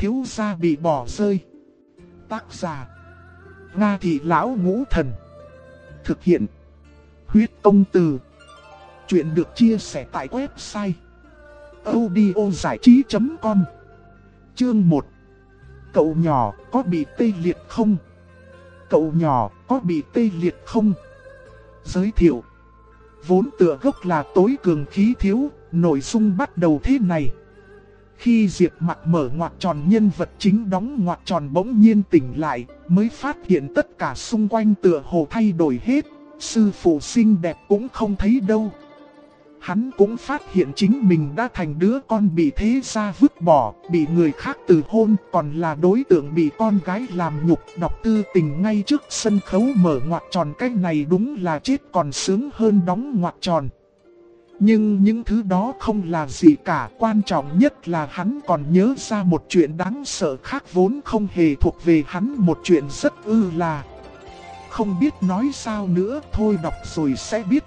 thiếu gia bị bỏ rơi. Tác giả Nga Thị Lão Ngũ Thần. Thực hiện Huyết Công Từ. Chuyện được chia sẻ tại website audiozảichí.com. Chương 1. Cậu nhỏ có bị tê liệt không? Cậu nhỏ có bị tê liệt không? Giới thiệu. Vốn tựa gốc là tối cường khí thiếu, nội dung bắt đầu thế này. Khi Diệp Mặc mở ngoặc tròn, nhân vật chính đóng ngoặc tròn bỗng nhiên tỉnh lại, mới phát hiện tất cả xung quanh tựa hồ thay đổi hết, sư phụ xinh đẹp cũng không thấy đâu. Hắn cũng phát hiện chính mình đã thành đứa con bị thế gia vứt bỏ, bị người khác từ hôn, còn là đối tượng bị con gái làm nhục, đọc tư tình ngay trước sân khấu mở ngoặc tròn. Cái này đúng là chết còn sướng hơn đóng ngoặc tròn. Nhưng những thứ đó không là gì cả, quan trọng nhất là hắn còn nhớ ra một chuyện đáng sợ khác vốn không hề thuộc về hắn, một chuyện rất là không biết nói sao nữa, thôi đọc rồi sẽ biết.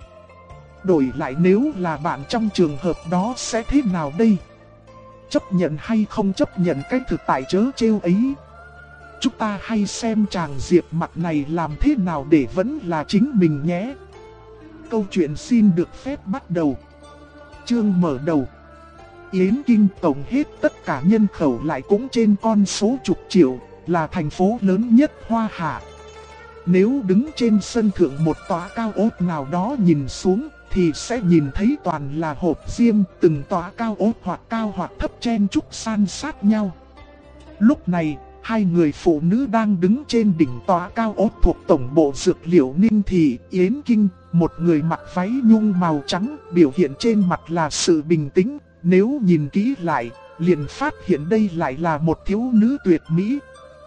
Đổi lại nếu là bạn trong trường hợp đó sẽ thế nào đây? Chấp nhận hay không chấp nhận cái thực tại trớ trêu ấy? Chúng ta hãy xem chàng Diệp Mặc này làm thế nào để vẫn là chính mình nhé. Câu chuyện xin được phép bắt đầu. Chương mở đầu. Yến Kinh tổng hết tất cả nhân khẩu lại cũng trên con số chục triệu, là thành phố lớn nhất Hoa Hạ. Nếu đứng trên sân thượng một tòa cao ốt nào đó nhìn xuống, thì sẽ nhìn thấy toàn là hộp diêm, từng tòa cao ốt hoặc cao hoặc thấp chen chúc san sát nhau. Lúc này, hai người phụ nữ đang đứng trên đỉnh tòa cao ốt thuộc tổng bộ dược liệu Ninh Thị, Yến Kinh. Một người mặc váy nhung màu trắng, biểu hiện trên mặt là sự bình tĩnh. Nếu nhìn kỹ lại, liền phát hiện đây lại là một thiếu nữ tuyệt mỹ.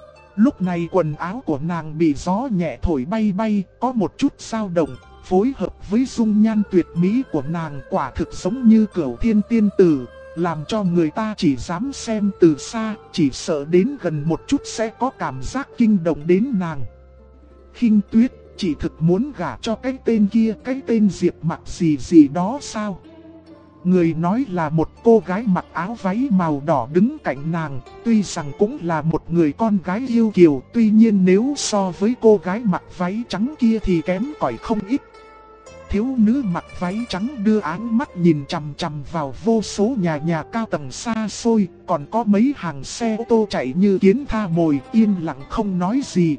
Lúc này quần áo của nàng bị gió nhẹ thổi bay bay, có một chút dao động, phối hợp với dung nhan tuyệt mỹ của nàng quả thực giống như Cửu Thiên tiên tử, làm cho người ta chỉ dám xem từ xa, chỉ sợ đến gần một chút sẽ có cảm giác kinh động đến nàng. Khinh Tuyết, chị thực muốn gả cho cái tên kia, cái tên Diệp Mặc gì gì đó sao? Người nói là một cô gái mặc áo váy màu đỏ đứng cạnh nàng, tuy rằng cũng là một người con gái yêu kiều, tuy nhiên nếu so với cô gái mặc váy trắng kia thì kém cỏi không ít. Thiếu nữ mặc váy trắng đưa áng mắt nhìn chằm chằm vào vô số nhà cao tầng xa xôi, còn có mấy hàng xe ô tô chạy như kiến tha mồi, yên lặng không nói gì.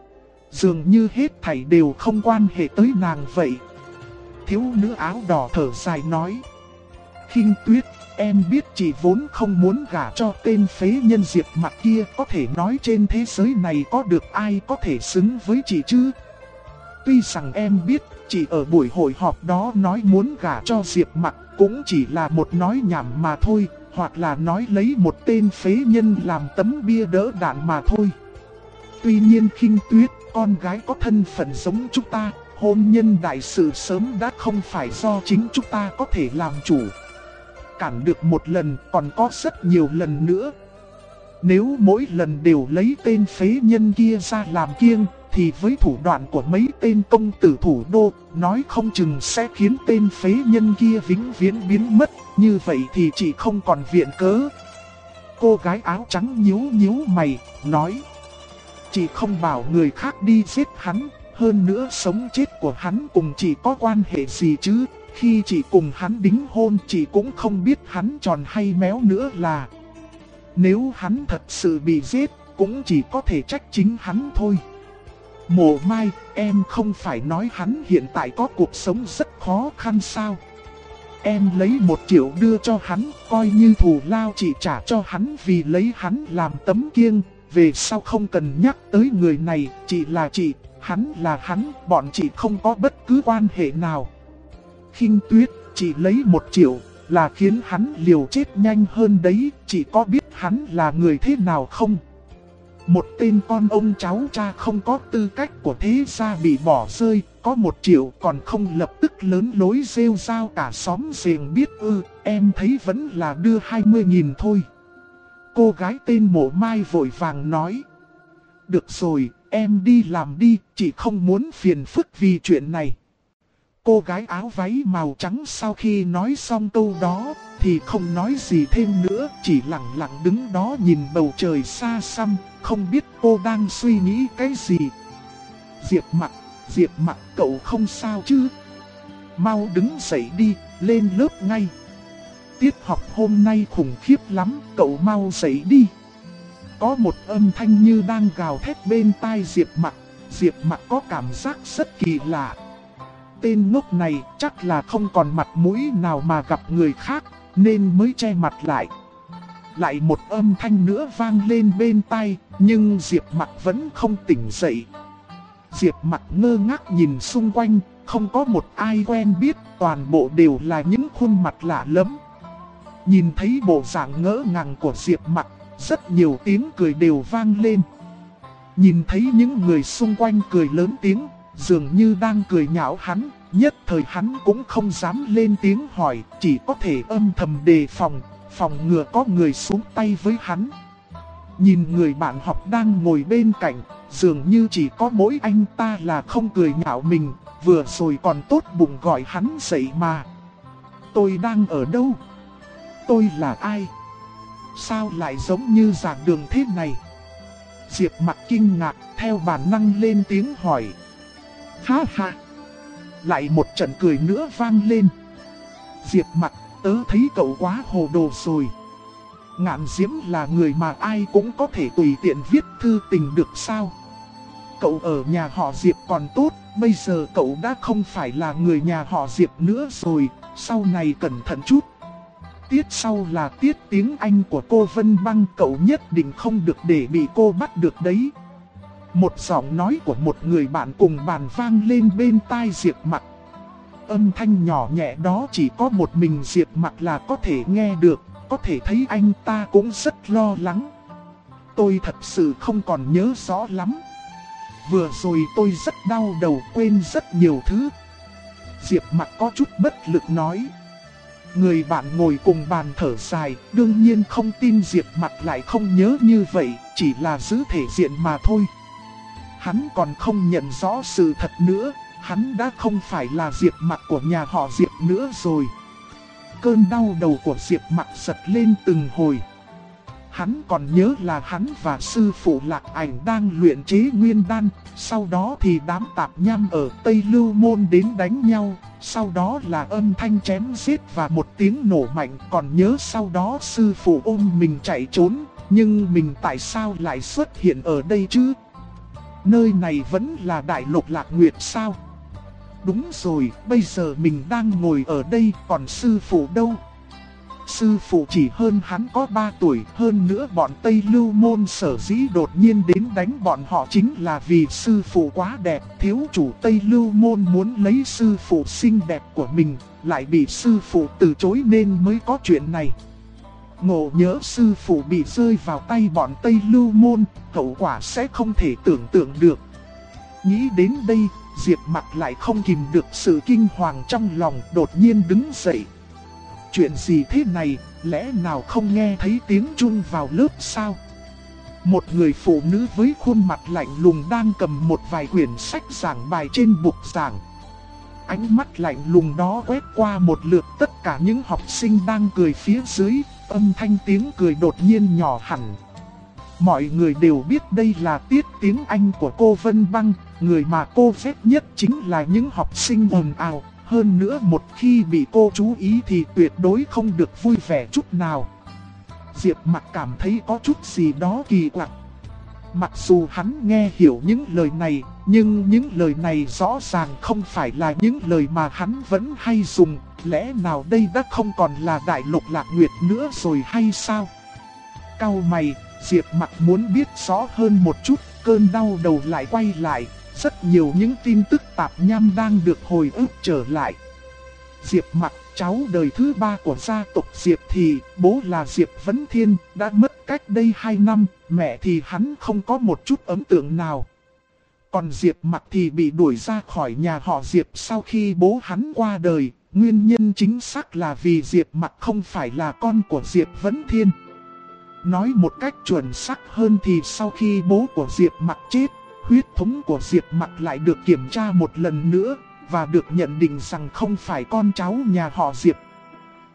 Dường như hết thảy đều không quan hệ tới nàng vậy. Thiếu nữ áo đỏ thở dài nói. Khinh Tuyết, em biết chị vốn không muốn gả cho tên phế nhân Diệp Mặc kia, có thể nói trên thế giới này có được ai có thể xứng với chị chứ? Tuy rằng em biết chị ở buổi hội họp đó nói muốn gả cho Diệp Mặc cũng chỉ là một nói nhảm mà thôi, hoặc là nói lấy một tên phế nhân làm tấm bia đỡ đạn mà thôi. Tuy nhiên Khinh Tuyết, con gái có thân phận giống chúng ta, hôn nhân đại sự sớm đã không phải do chính chúng ta có thể làm chủ. Cản được một lần còn có rất nhiều lần nữa. Nếu mỗi lần đều lấy tên phế nhân kia ra làm kiêng, thì với thủ đoạn của mấy tên công tử thủ đô, nói không chừng sẽ khiến tên phế nhân kia vĩnh viễn biến mất. Như vậy thì chị không còn viện cớ. Cô gái áo trắng nhíu nhíu mày, nói. Chị không bảo người khác đi giết hắn, hơn nữa sống chết của hắn cùng chị có quan hệ gì chứ? Khi chị cùng hắn đính hôn chị cũng không biết hắn tròn hay méo nữa là. Nếu hắn thật sự bị giết, cũng chỉ có thể trách chính hắn thôi. Mộ Mai, em không phải nói hắn hiện tại có cuộc sống rất khó khăn sao? Em lấy 1 triệu đưa cho hắn, coi như thù lao chị trả cho hắn vì lấy hắn làm tấm kiêng. Về sau không cần nhắc tới người này, chị là chị, hắn là hắn, bọn chị không có bất cứ quan hệ nào. Khinh Tuyết, chị lấy 1 triệu là khiến hắn liều chết nhanh hơn đấy, chị có biết hắn là người thế nào không? Một tên con ông cháu cha không có tư cách của thế gia bị bỏ rơi, có 1 triệu còn không lập tức lớn lối rêu rao cả xóm giềng biết ư, em thấy vẫn là đưa 20.000 thôi. Cô gái tên Mộ Mai vội vàng nói. Được rồi, em đi làm đi, chị không muốn phiền phức vì chuyện này. Cô gái áo váy màu trắng sau khi nói xong câu đó, thì không nói gì thêm nữa, chỉ lặng lặng đứng đó nhìn bầu trời xa xăm, không biết cô đang suy nghĩ cái gì. Diệp Mặc, cậu không sao chứ? Mau đứng dậy đi, lên lớp ngay. Tiết học hôm nay khủng khiếp lắm, cậu mau dậy đi. Có một âm thanh như đang gào thét bên tai Diệp Mặc có cảm giác rất kỳ lạ. Tên ngốc này chắc là không còn mặt mũi nào mà gặp người khác, nên mới che mặt lại. Lại một âm thanh nữa vang lên bên tai, nhưng Diệp Mặc vẫn không tỉnh dậy. Diệp Mặc ngơ ngác nhìn xung quanh, không có một ai quen biết, toàn bộ đều là những khuôn mặt lạ lẫm. Nhìn thấy bộ dạng ngỡ ngàng của Diệp Mặc, rất nhiều tiếng cười đều vang lên. Nhìn thấy những người xung quanh cười lớn tiếng, dường như đang cười nhạo hắn, nhất thời hắn cũng không dám lên tiếng hỏi, chỉ có thể âm thầm đề phòng, phòng ngừa có người xuống tay với hắn. Nhìn người bạn học đang ngồi bên cạnh, dường như chỉ có mỗi anh ta là không cười nhạo mình, vừa rồi còn tốt bụng gọi hắn dậy mà. Tôi đang ở đâu? Tôi là ai? Sao lại giống như giảng đường thế này? Diệp Mặc kinh ngạc, theo bản năng lên tiếng hỏi. Ha ha! Lại một trận cười nữa vang lên. Diệp Mặc, tớ thấy cậu quá hồ đồ rồi. Ngạn Diễm là người mà ai cũng có thể tùy tiện viết thư tình được sao? Cậu ở nhà họ Diệp còn tốt, bây giờ cậu đã không phải là người nhà họ Diệp nữa rồi, sau này cẩn thận chút. Tiết sau là tiết tiếng Anh của cô Vân Băng, cậu nhất định không được để bị cô bắt được đấy. Một giọng nói của một người bạn cùng bàn vang lên bên tai Diệp Mặc. Âm thanh nhỏ nhẹ đó chỉ có một mình Diệp Mặc là có thể nghe được, có thể thấy anh ta cũng rất lo lắng. Tôi thật sự không còn nhớ rõ lắm. Vừa rồi tôi rất đau đầu, quên rất nhiều thứ. Diệp Mặc có chút bất lực nói. Người bạn ngồi cùng bàn thở dài, đương nhiên không tin Diệp Mặc lại không nhớ như vậy, chỉ là giữ thể diện mà thôi. Hắn còn không nhận rõ sự thật nữa, hắn đã không phải là Diệp Mặc của nhà họ Diệp nữa rồi. Cơn đau đầu của Diệp Mặc giật lên từng hồi. Hắn còn nhớ là hắn và sư phụ Lạc Ảnh đang luyện chế nguyên đan, sau đó thì đám tạp nham ở Tây Lưu Môn đến đánh nhau, sau đó là âm thanh chém giết và một tiếng nổ mạnh, còn nhớ sau đó sư phụ ôm mình chạy trốn, nhưng mình tại sao lại xuất hiện ở đây chứ? Nơi này vẫn là Đại Lục Lạc Nguyệt sao? Đúng rồi, bây giờ mình đang ngồi ở đây, còn sư phụ đâu? Sư phụ chỉ hơn hắn có 3 tuổi, hơn nữa bọn Tây Lưu Môn sở dĩ đột nhiên đến đánh bọn họ chính là vì sư phụ quá đẹp. Thiếu chủ Tây Lưu Môn muốn lấy sư phụ xinh đẹp của mình, lại bị sư phụ từ chối nên mới có chuyện này. Ngộ nhỡ sư phụ bị rơi vào tay bọn Tây Lưu Môn, hậu quả sẽ không thể tưởng tượng được. Nghĩ đến đây, Diệp Mặc lại không kìm được sự kinh hoàng trong lòng, đột nhiên đứng dậy. Chuyện gì thế này, lẽ nào không nghe thấy tiếng chuông vào lớp sao? Một người phụ nữ với khuôn mặt lạnh lùng đang cầm một vài quyển sách giảng bài trên bục giảng. Ánh mắt lạnh lùng đó quét qua một lượt tất cả những học sinh đang cười phía dưới, âm thanh tiếng cười đột nhiên nhỏ hẳn. Mọi người đều biết đây là tiết tiếng Anh của cô Vân Băng, người mà cô ghét nhất chính là những học sinh ồn ào. Hơn nữa một khi bị cô chú ý thì tuyệt đối không được vui vẻ chút nào. Diệp Mặc cảm thấy có chút gì đó kỳ quặc. Mặc dù hắn nghe hiểu những lời này, nhưng những lời này rõ ràng không phải là những lời mà hắn vẫn hay dùng. Lẽ nào đây đã không còn là Đại Lục Lạc Nguyệt nữa rồi hay sao? Cau mày, Diệp Mặc muốn biết rõ hơn một chút, cơn đau đầu lại quay lại. Rất nhiều những tin tức tạp nham đang được hồi ức trở lại. Diệp Mặc, cháu đời thứ 3 của gia tộc Diệp thì, bố là Diệp Vấn Thiên, đã mất cách đây 2 năm, mẹ thì hắn không có một chút ấn tượng nào. Còn Diệp Mặc thì bị đuổi ra khỏi nhà họ Diệp sau khi bố hắn qua đời, nguyên nhân chính xác là vì Diệp Mặc không phải là con của Diệp Vấn Thiên. Nói một cách chuẩn xác hơn thì sau khi bố của Diệp Mặc chết, huyết thống của Diệp Mặc lại được kiểm tra một lần nữa, và được nhận định rằng không phải con cháu nhà họ Diệp.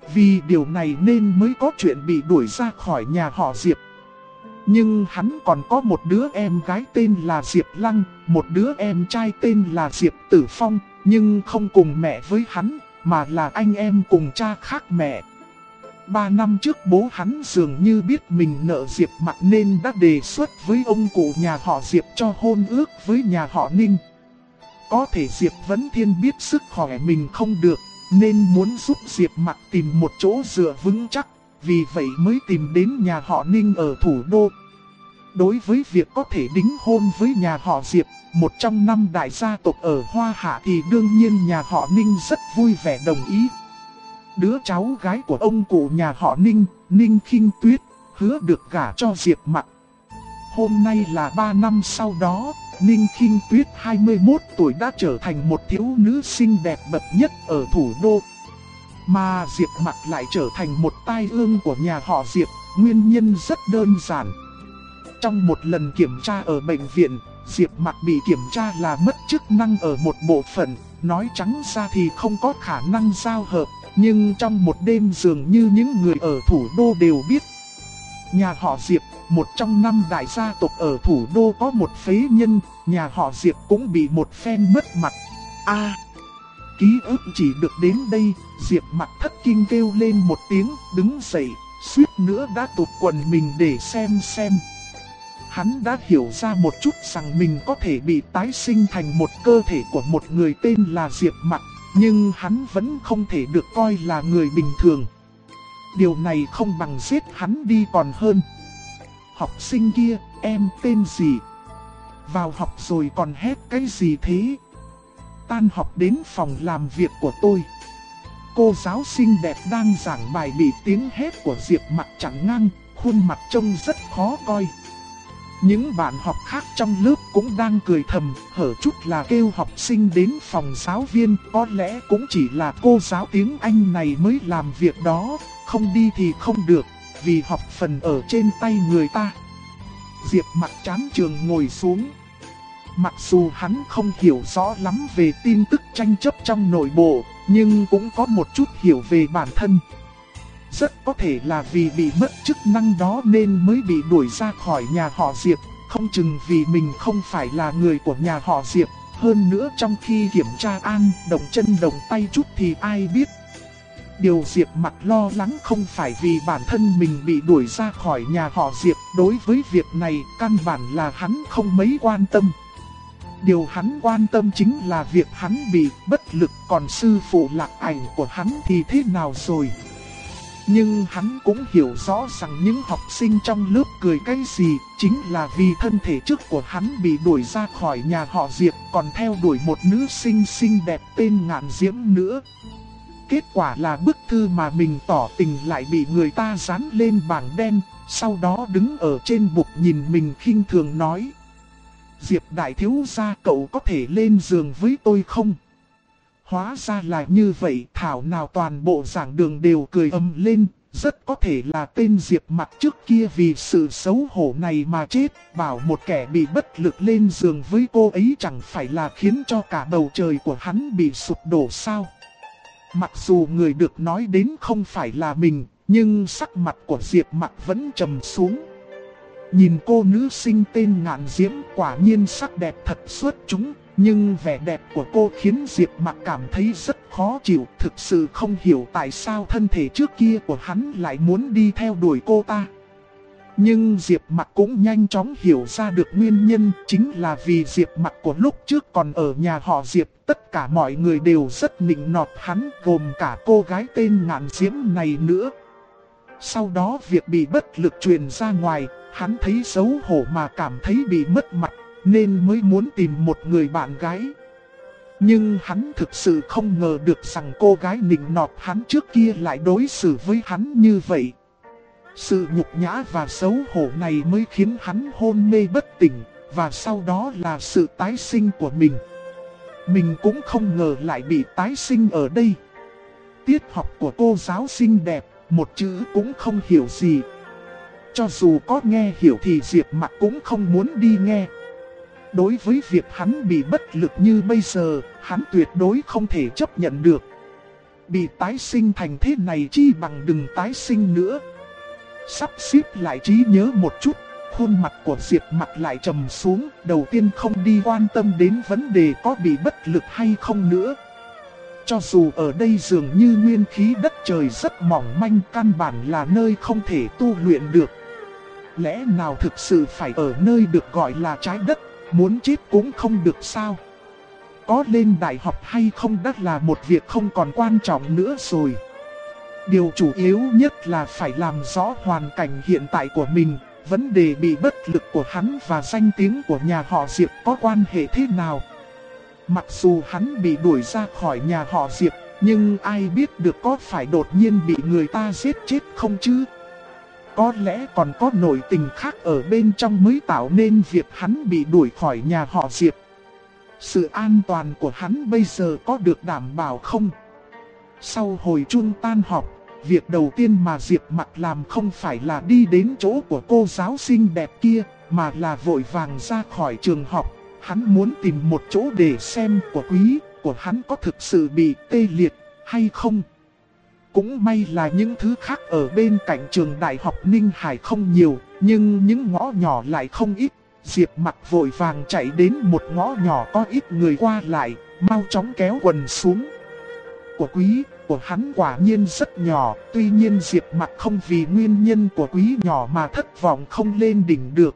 Vì điều này nên mới có chuyện bị đuổi ra khỏi nhà họ Diệp. Nhưng hắn còn có một đứa em gái tên là Diệp Lăng, một đứa em trai tên là Diệp Tử Phong, nhưng không cùng mẹ với hắn, mà là anh em cùng cha khác mẹ. 3 năm trước bố hắn dường như biết mình nợ Diệp Mặc nên đã đề xuất với ông cụ nhà họ Diệp cho hôn ước với nhà họ Ninh. Có thể Diệp Vấn Thiên biết sức khỏe mình không được, nên muốn giúp Diệp Mặc tìm một chỗ dựa vững chắc, vì vậy mới tìm đến nhà họ Ninh ở thủ đô. Đối với việc có thể đính hôn với nhà họ Diệp, một trong 5 đại gia tộc ở Hoa Hạ, thì đương nhiên nhà họ Ninh rất vui vẻ đồng ý. Đứa cháu gái của ông cụ nhà họ Ninh, Ninh Khinh Tuyết, hứa được gả cho Diệp Mặc. Hôm nay là 3 năm sau đó, Ninh Khinh Tuyết 21 tuổi đã trở thành một thiếu nữ xinh đẹp bậc nhất ở thủ đô. Mà Diệp Mặc lại trở thành một tai ương của nhà họ Diệp, nguyên nhân rất đơn giản. Trong một lần kiểm tra ở bệnh viện, Diệp Mặc bị kiểm tra là mất chức năng ở một bộ phận, nói trắng ra thì không có khả năng giao hợp. Nhưng trong một đêm dường như những người ở thủ đô đều biết. Nhà họ Diệp, một trong 5 đại gia tộc ở thủ đô có một phế nhân, nhà họ Diệp cũng bị một phen mất mặt. Ký ức chỉ được đến đây, Diệp Mặc thất kinh kêu lên một tiếng, đứng dậy, suýt nữa đã tụt quần mình để xem. Hắn đã hiểu ra một chút rằng mình có thể bị tái sinh thành một cơ thể của một người tên là Diệp Mặc. Nhưng hắn vẫn không thể được coi là người bình thường. Điều này không bằng giết hắn đi còn hơn. Học sinh kia, em tên gì? Vào học rồi còn hét cái gì thế? Tan học đến phòng làm việc của tôi. Cô giáo xinh đẹp đang giảng bài bị tiếng hét của Diệp Mặc chặn ngang, khuôn mặt trông rất khó coi. Những bạn học khác trong lớp cũng đang cười thầm, hở chút là kêu học sinh đến phòng giáo viên, có lẽ cũng chỉ là cô giáo tiếng Anh này mới làm việc đó, không đi thì không được, vì học phần ở trên tay người ta. Diệp Mặc chán trường ngồi xuống. Mặc dù hắn không hiểu rõ lắm về tin tức tranh chấp trong nội bộ, nhưng cũng có một chút hiểu về bản thân. Rất có thể là vì bị mất chức năng đó nên mới bị đuổi ra khỏi nhà họ Diệp, không chừng vì mình không phải là người của nhà họ Diệp. Hơn nữa trong khi kiểm tra an, động chân động tay chút thì ai biết. Điều Diệp Mặc lo lắng không phải vì bản thân mình bị đuổi ra khỏi nhà họ Diệp, đối với việc này căn bản là hắn không mấy quan tâm. Điều hắn quan tâm chính là việc hắn bị bất lực, còn sư phụ Lạc Ảnh của hắn thì thế nào rồi. Nhưng hắn cũng hiểu rõ rằng những học sinh trong lớp cười cái gì, chính là vì thân thể trước của hắn bị đuổi ra khỏi nhà họ Diệp, còn theo đuổi một nữ sinh xinh đẹp tên Ngạn Diễm nữa. Kết quả là bức thư mà mình tỏ tình lại bị người ta dán lên bảng đen, sau đó đứng ở trên bục nhìn mình khinh thường nói: Diệp đại thiếu gia, cậu có thể lên giường với tôi không? Hóa ra là như vậy, thảo nào toàn bộ giảng đường đều cười ầm lên, rất có thể là tên Diệp Mặc trước kia vì sự xấu hổ này mà chết, bảo một kẻ bị bất lực lên giường với cô ấy chẳng phải là khiến cho cả bầu trời của hắn bị sụp đổ sao? Mặc dù người được nói đến không phải là mình, nhưng sắc mặt của Diệp Mặc vẫn trầm xuống. Nhìn cô nữ sinh tên Ngạn Diễm quả nhiên sắc đẹp thật xuất chúng, nhưng vẻ đẹp của cô khiến Diệp Mặc cảm thấy rất khó chịu, thực sự không hiểu tại sao thân thể trước kia của hắn lại muốn đi theo đuổi cô ta. Nhưng Diệp Mặc cũng nhanh chóng hiểu ra được nguyên nhân, chính là vì Diệp Mặc của lúc trước còn ở nhà họ Diệp, tất cả mọi người đều rất nịnh nọt hắn, gồm cả cô gái tên Ngạn Diễm này nữa. Sau đó việc bị bất lực truyền ra ngoài, hắn thấy xấu hổ mà cảm thấy bị mất mặt, nên mới muốn tìm một người bạn gái. Nhưng hắn thực sự không ngờ được rằng cô gái nịnh nọt hắn trước kia lại đối xử với hắn như vậy. Sự nhục nhã và xấu hổ này mới khiến hắn hôn mê bất tỉnh, và sau đó là sự tái sinh của mình. Mình cũng không ngờ lại bị tái sinh ở đây. Tiết học của cô giáo xinh đẹp, một chữ cũng không hiểu gì. Cho dù có nghe hiểu thì Diệp Mặc cũng không muốn đi nghe. Đối với việc hắn bị bất lực như bây giờ, hắn tuyệt đối không thể chấp nhận được. Bị tái sinh thành thế này chi bằng đừng tái sinh nữa. Sắp xếp lại trí nhớ một chút, khuôn mặt của Diệp Mặc lại trầm xuống, đầu tiên không đi quan tâm đến vấn đề có bị bất lực hay không nữa. Cho dù ở đây dường như nguyên khí đất trời rất mỏng manh, căn bản là nơi không thể tu luyện được. Lẽ nào thực sự phải ở nơi được gọi là trái đất, muốn chết cũng không được sao? Có lên đại học hay không đã là một việc không còn quan trọng nữa rồi. Điều chủ yếu nhất là phải làm rõ hoàn cảnh hiện tại của mình, vấn đề bị bất lực của hắn và danh tiếng của nhà họ Diệp có quan hệ thế nào. Mặc dù hắn bị đuổi ra khỏi nhà họ Diệp, nhưng ai biết được có phải đột nhiên bị người ta giết chết không chứ? Có lẽ còn có nội tình khác ở bên trong mới tạo nên việc hắn bị đuổi khỏi nhà họ Diệp. Sự an toàn của hắn bây giờ có được đảm bảo không? Sau hồi chuông tan học, việc đầu tiên mà Diệp Mặc làm không phải là đi đến chỗ của cô giáo xinh đẹp kia, mà là vội vàng ra khỏi trường học. Hắn muốn tìm một chỗ để xem của quý của hắn có thực sự bị tê liệt hay không. Cũng may là những thứ khác ở bên cạnh trường đại học Ninh Hải không nhiều, nhưng những ngõ nhỏ lại không ít. Diệp Mặc vội vàng chạy đến một ngõ nhỏ có ít người qua lại, mau chóng kéo quần xuống. Của quý của hắn quả nhiên rất nhỏ, tuy nhiên Diệp Mặc không vì nguyên nhân của quý nhỏ mà thất vọng không lên đỉnh được.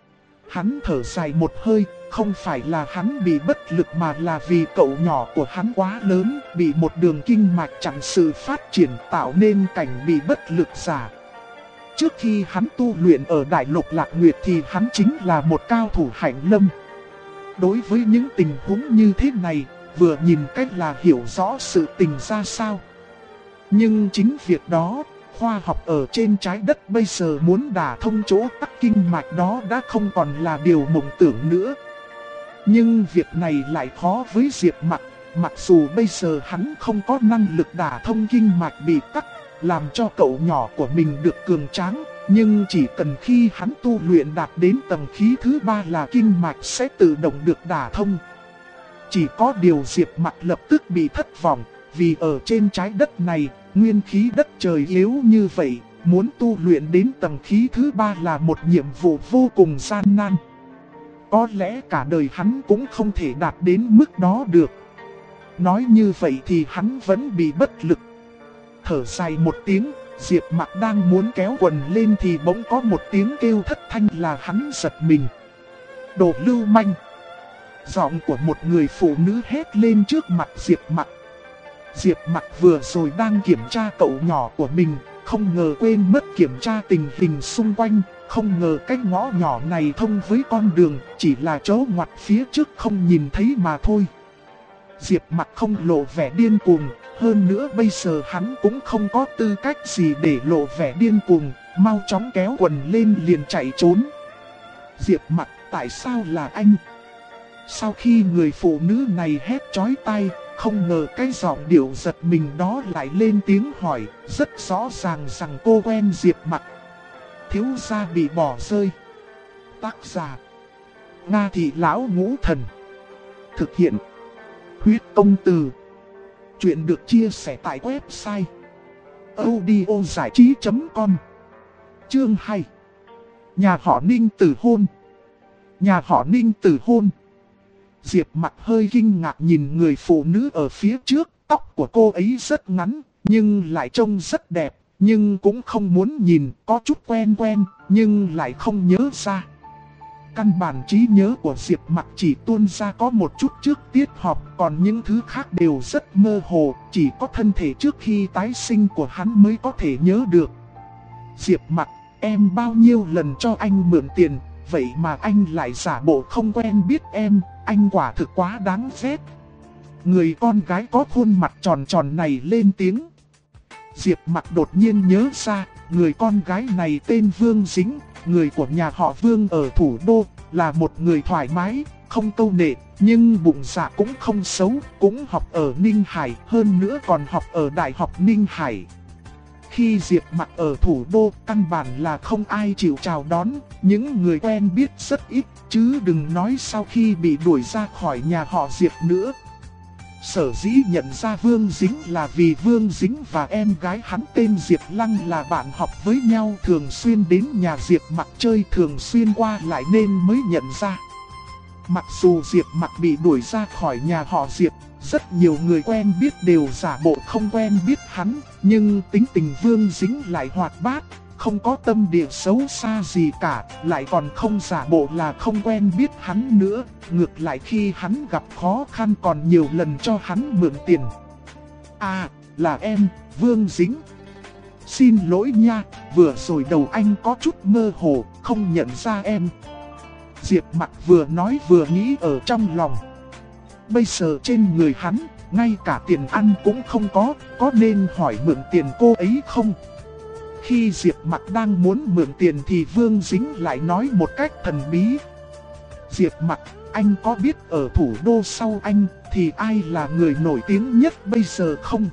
Hắn thở dài một hơi, không phải là hắn bị bất lực mà là vì cậu nhỏ của hắn quá lớn, bị một đường kinh mạch chặn sự phát triển tạo nên cảnh bị bất lực giả. Trước khi hắn tu luyện ở Đại Lục Lạc Nguyệt thì hắn chính là một cao thủ hạnh lâm. Đối với những tình huống như thế này, vừa nhìn cách là hiểu rõ sự tình ra sao. Nhưng chính việc đó, khoa học ở trên trái đất bây giờ muốn đả thông chỗ tắc kinh mạch đó đã không còn là điều mộng tưởng nữa. Nhưng việc này lại khó với Diệp Mặc, mặc dù bây giờ hắn không có năng lực đả thông kinh mạch bị tắc, làm cho cậu nhỏ của mình được cường tráng, nhưng chỉ cần khi hắn tu luyện đạt đến tầng khí thứ 3 là kinh mạch sẽ tự động được đả thông. Chỉ có điều Diệp Mặc lập tức bị thất vọng, vì ở trên trái đất này, nguyên khí đất trời yếu như vậy, muốn tu luyện đến tầng khí thứ 3 là một nhiệm vụ vô cùng gian nan. Có lẽ cả đời hắn cũng không thể đạt đến mức đó được. Nói như vậy thì hắn vẫn bị bất lực. Thở dài một tiếng, Diệp Mặc đang muốn kéo quần lên thì bỗng có một tiếng kêu thất thanh là hắn giật mình. Đồ lưu manh! Giọng của một người phụ nữ hét lên trước mặt Diệp Mặc. Diệp Mặc vừa rồi đang kiểm tra cậu nhỏ của mình, không ngờ quên mất kiểm tra tình hình xung quanh, không ngờ cái ngõ nhỏ này thông với con đường, chỉ là chỗ ngoặt phía trước không nhìn thấy mà thôi. Diệp Mặc không lộ vẻ điên cuồng, hơn nữa bây giờ hắn cũng không có tư cách gì để lộ vẻ điên cuồng, mau chóng kéo quần lên liền chạy trốn. Diệp Mặc, tại sao là anh? Sau khi người phụ nữ này hét chói tai, không ngờ cái giọng điệu giật mình đó lại lên tiếng hỏi, rất rõ ràng rằng cô quen Diệp Mặc. Thiếu gia bị bỏ rơi. Tác giả: Nga Thị Lão Ngũ Thần. Thực hiện: Huyết Công Từ. Chuyện được chia sẻ tại website audiozảichí.com. Chương 2. Nhà họ Ninh từ hôn. Nhà họ Ninh từ hôn. Diệp Mặc hơi kinh ngạc nhìn người phụ nữ ở phía trước, tóc của cô ấy rất ngắn, nhưng lại trông rất đẹp, nhưng cũng không muốn nhìn, có chút quen quen, nhưng lại không nhớ ra. Căn bản trí nhớ của Diệp Mặc chỉ tuôn ra có một chút trước tiết học, còn những thứ khác đều rất mơ hồ, chỉ có thân thể trước khi tái sinh của hắn mới có thể nhớ được. Diệp Mặc, em bao nhiêu lần cho anh mượn tiền, vậy mà anh lại giả bộ không quen biết em, anh quả thực quá đáng ghét. Người con gái có khuôn mặt tròn tròn này lên tiếng. Diệp Mặc đột nhiên nhớ ra, người con gái này tên Vương Dính, người của nhà họ Vương ở thủ đô, là một người thoải mái, không câu nệ, nhưng bụng dạ cũng không xấu, cũng học ở Ninh Hải, hơn nữa còn học ở Đại học Ninh Hải. Khi Diệp Mặc ở thủ đô, căn bản là không ai chịu chào đón, những người quen biết rất ít, chứ đừng nói sau khi bị đuổi ra khỏi nhà họ Diệp nữa. Sở dĩ nhận ra Vương Dính là vì Vương Dính và em gái hắn tên Diệp Lăng là bạn học với nhau, thường xuyên đến nhà Diệp Mặc chơi, thường xuyên qua lại nên mới nhận ra. Mặc dù Diệp Mặc bị đuổi ra khỏi nhà họ Diệp, rất nhiều người quen biết đều giả bộ không quen biết hắn, nhưng tính tình Vương Dính lại hoạt bát, không có tâm địa xấu xa gì cả, lại còn không giả bộ là không quen biết hắn nữa. Ngược lại khi hắn gặp khó khăn còn nhiều lần cho hắn mượn tiền. À, là em, Vương Dính. Xin lỗi nha, vừa rồi đầu anh có chút mơ hồ, không nhận ra em. Diệp Mặc vừa nói vừa nghĩ ở trong lòng. Bây giờ trên người hắn, ngay cả tiền ăn cũng không có nên hỏi mượn tiền cô ấy không? Khi Diệp Mặc đang muốn mượn tiền thì Vương Dính lại nói một cách thần bí. Diệp Mặc, anh có biết ở thủ đô sau anh thì ai là người nổi tiếng nhất bây giờ không?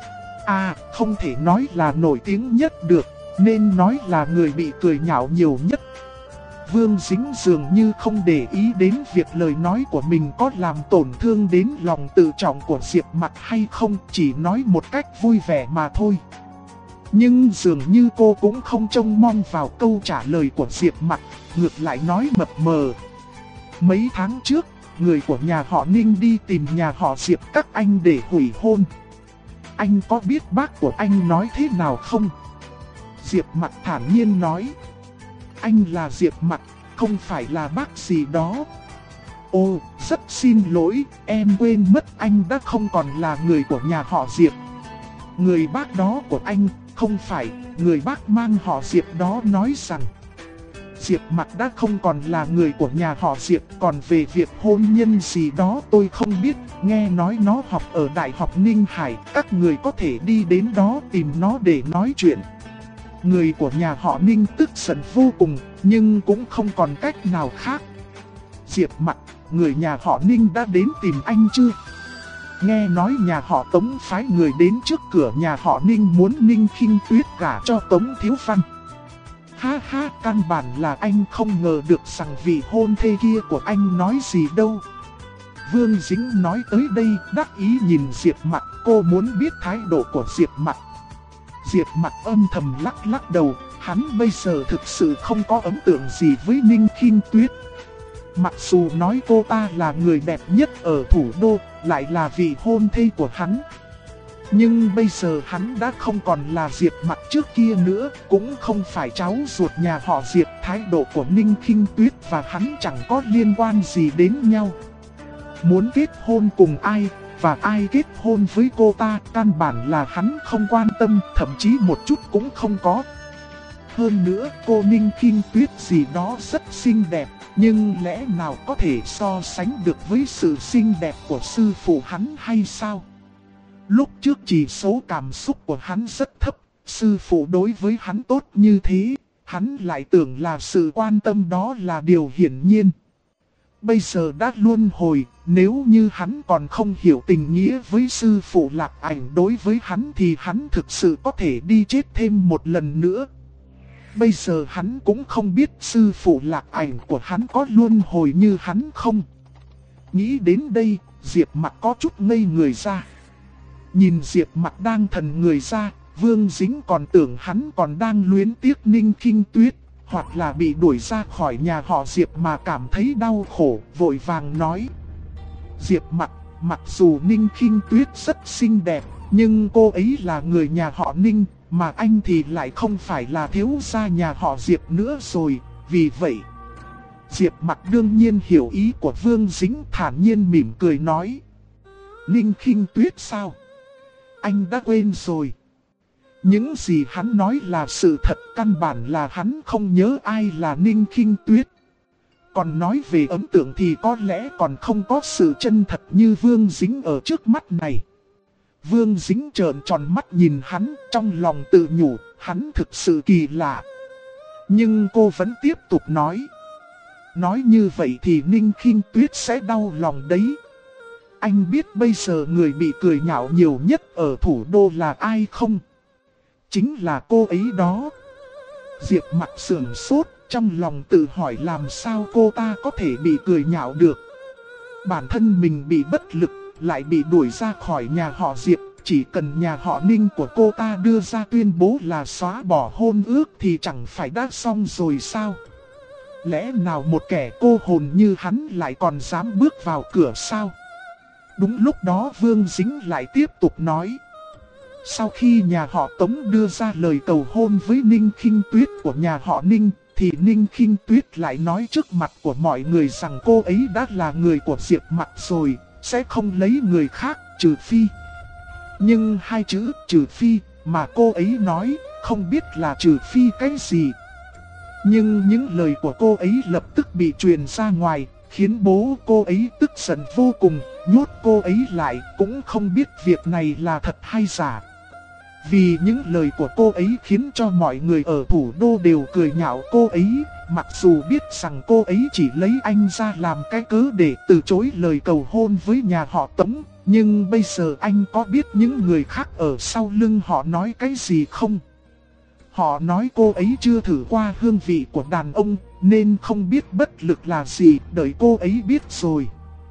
À, không thể nói là nổi tiếng nhất được, nên nói là người bị cười nhạo nhiều nhất. Vương Dính dường như không để ý đến việc lời nói của mình có làm tổn thương đến lòng tự trọng của Diệp Mặc hay không, chỉ nói một cách vui vẻ mà thôi. Nhưng dường như cô cũng không trông mong vào câu trả lời của Diệp Mặc, ngược lại nói mập mờ. Mấy tháng trước, người của nhà họ Ninh đi tìm nhà họ Diệp các anh để hủy hôn. Anh có biết bác của anh nói thế nào không? Diệp Mặc thản nhiên nói. Anh là Diệp Mặc, không phải là bác gì đó. Ồ, rất xin lỗi, em quên mất anh đã không còn là người của nhà họ Diệp. Người bác đó của anh, không phải, người bác mang họ Diệp đó nói rằng Diệp Mặc đã không còn là người của nhà họ Diệp, còn về việc hôn nhân gì đó tôi không biết, nghe nói nó học ở Đại học Ninh Hải, các người có thể đi đến đó tìm nó để nói chuyện. Người của nhà họ Ninh tức giận vô cùng, nhưng cũng không còn cách nào khác. Diệp Mặc, người nhà họ Ninh đã đến tìm anh chưa? Nghe nói nhà họ Tống phái người đến trước cửa nhà họ Ninh muốn Ninh Khinh Tuyết gả cho Tống Thiếu Văn. Ha ha, căn bản là anh không ngờ được rằng vị hôn thê kia của anh nói gì đâu. Vương Dính nói tới đây đắc ý nhìn Diệp Mặc, cô muốn biết thái độ của Diệp Mặc. Diệp Mặc âm thầm lắc đầu, hắn bây giờ thực sự không có ấn tượng gì với Ninh Khinh Tuyết. Mặc dù nói cô ta là người đẹp nhất ở thủ đô, lại là vị hôn thê của hắn. Nhưng bây giờ hắn đã không còn là Diệp Mặc trước kia nữa, cũng không phải cháu ruột nhà họ Diệp. Thái độ của Ninh Khinh Tuyết và hắn chẳng có liên quan gì đến nhau. Muốn kết hôn cùng ai, và ai kết hôn với cô ta, căn bản là hắn không quan tâm, thậm chí một chút cũng không có. Hơn nữa, cô Ninh Khinh Tuyết gì đó rất xinh đẹp, nhưng lẽ nào có thể so sánh được với sự xinh đẹp của sư phụ hắn hay sao? Lúc trước chỉ số cảm xúc của hắn rất thấp, sư phụ đối với hắn tốt như thế, hắn lại tưởng là sự quan tâm đó là điều hiển nhiên. Bây giờ đã luân hồi, nếu như hắn còn không hiểu tình nghĩa với sư phụ Lạc Ảnh đối với hắn thì hắn thực sự có thể đi chết thêm một lần nữa. Bây giờ hắn cũng không biết sư phụ Lạc Ảnh của hắn có luân hồi như hắn không. Nghĩ đến đây, Diệp Mặc có chút ngây người ra. Nhìn Diệp Mặc đang thần người ra, Vương Dính còn tưởng hắn còn đang luyến tiếc Ninh Khinh Tuyết, hoặc là bị đuổi ra khỏi nhà họ Diệp mà cảm thấy đau khổ, vội vàng nói. Diệp Mặc, mặc dù Ninh Khinh Tuyết rất xinh đẹp, nhưng cô ấy là người nhà họ Ninh, mà anh thì lại không phải là thiếu gia nhà họ Diệp nữa rồi, vì vậy. Diệp Mặc đương nhiên hiểu ý của Vương Dính, thản nhiên mỉm cười nói. Ninh Khinh Tuyết sao? Anh đã quên rồi. Những gì hắn nói là sự thật, căn bản là hắn không nhớ ai là Ninh Khinh Tuyết. Còn nói về ấn tượng thì có lẽ còn không có sự chân thật như Vương Dính ở trước mắt này. Vương Dính trợn tròn mắt nhìn hắn, trong lòng tự nhủ, hắn thực sự kỳ lạ. Nhưng cô vẫn tiếp tục nói. Nói như vậy thì Ninh Khinh Tuyết sẽ đau lòng đấy. Anh biết bây giờ người bị cười nhạo nhiều nhất ở thủ đô là ai không? Chính là cô ấy đó. Diệp Mặc sườn sốt, trong lòng tự hỏi làm sao cô ta có thể bị cười nhạo được. Bản thân mình bị bất lực, lại bị đuổi ra khỏi nhà họ Diệp. Chỉ cần nhà họ Ninh của cô ta đưa ra tuyên bố là xóa bỏ hôn ước thì chẳng phải đã xong rồi sao? Lẽ nào một kẻ cô hồn như hắn lại còn dám bước vào cửa sao? Đúng lúc đó Vương Dính lại tiếp tục nói. Sau khi nhà họ Tống đưa ra lời cầu hôn với Ninh Khinh Tuyết của nhà họ Ninh, thì Ninh Khinh Tuyết lại nói trước mặt của mọi người rằng cô ấy đã là người của Diệp Mặc rồi, sẽ không lấy người khác trừ phi. Nhưng hai chữ trừ phi mà cô ấy nói không biết là trừ phi cái gì. Nhưng những lời của cô ấy lập tức bị truyền ra ngoài, khiến bố cô ấy tức giận vô cùng, nhốt cô ấy lại cũng không biết việc này là thật hay giả. Vì những lời của cô ấy khiến cho mọi người ở thủ đô đều cười nhạo cô ấy, mặc dù biết rằng cô ấy chỉ lấy anh ra làm cái cớ để từ chối lời cầu hôn với nhà họ Tống. Nhưng bây giờ anh có biết những người khác ở sau lưng họ nói cái gì không? Họ nói cô ấy chưa thử qua hương vị của đàn ông, nên không biết bất lực là gì, đợi cô ấy biết rồi.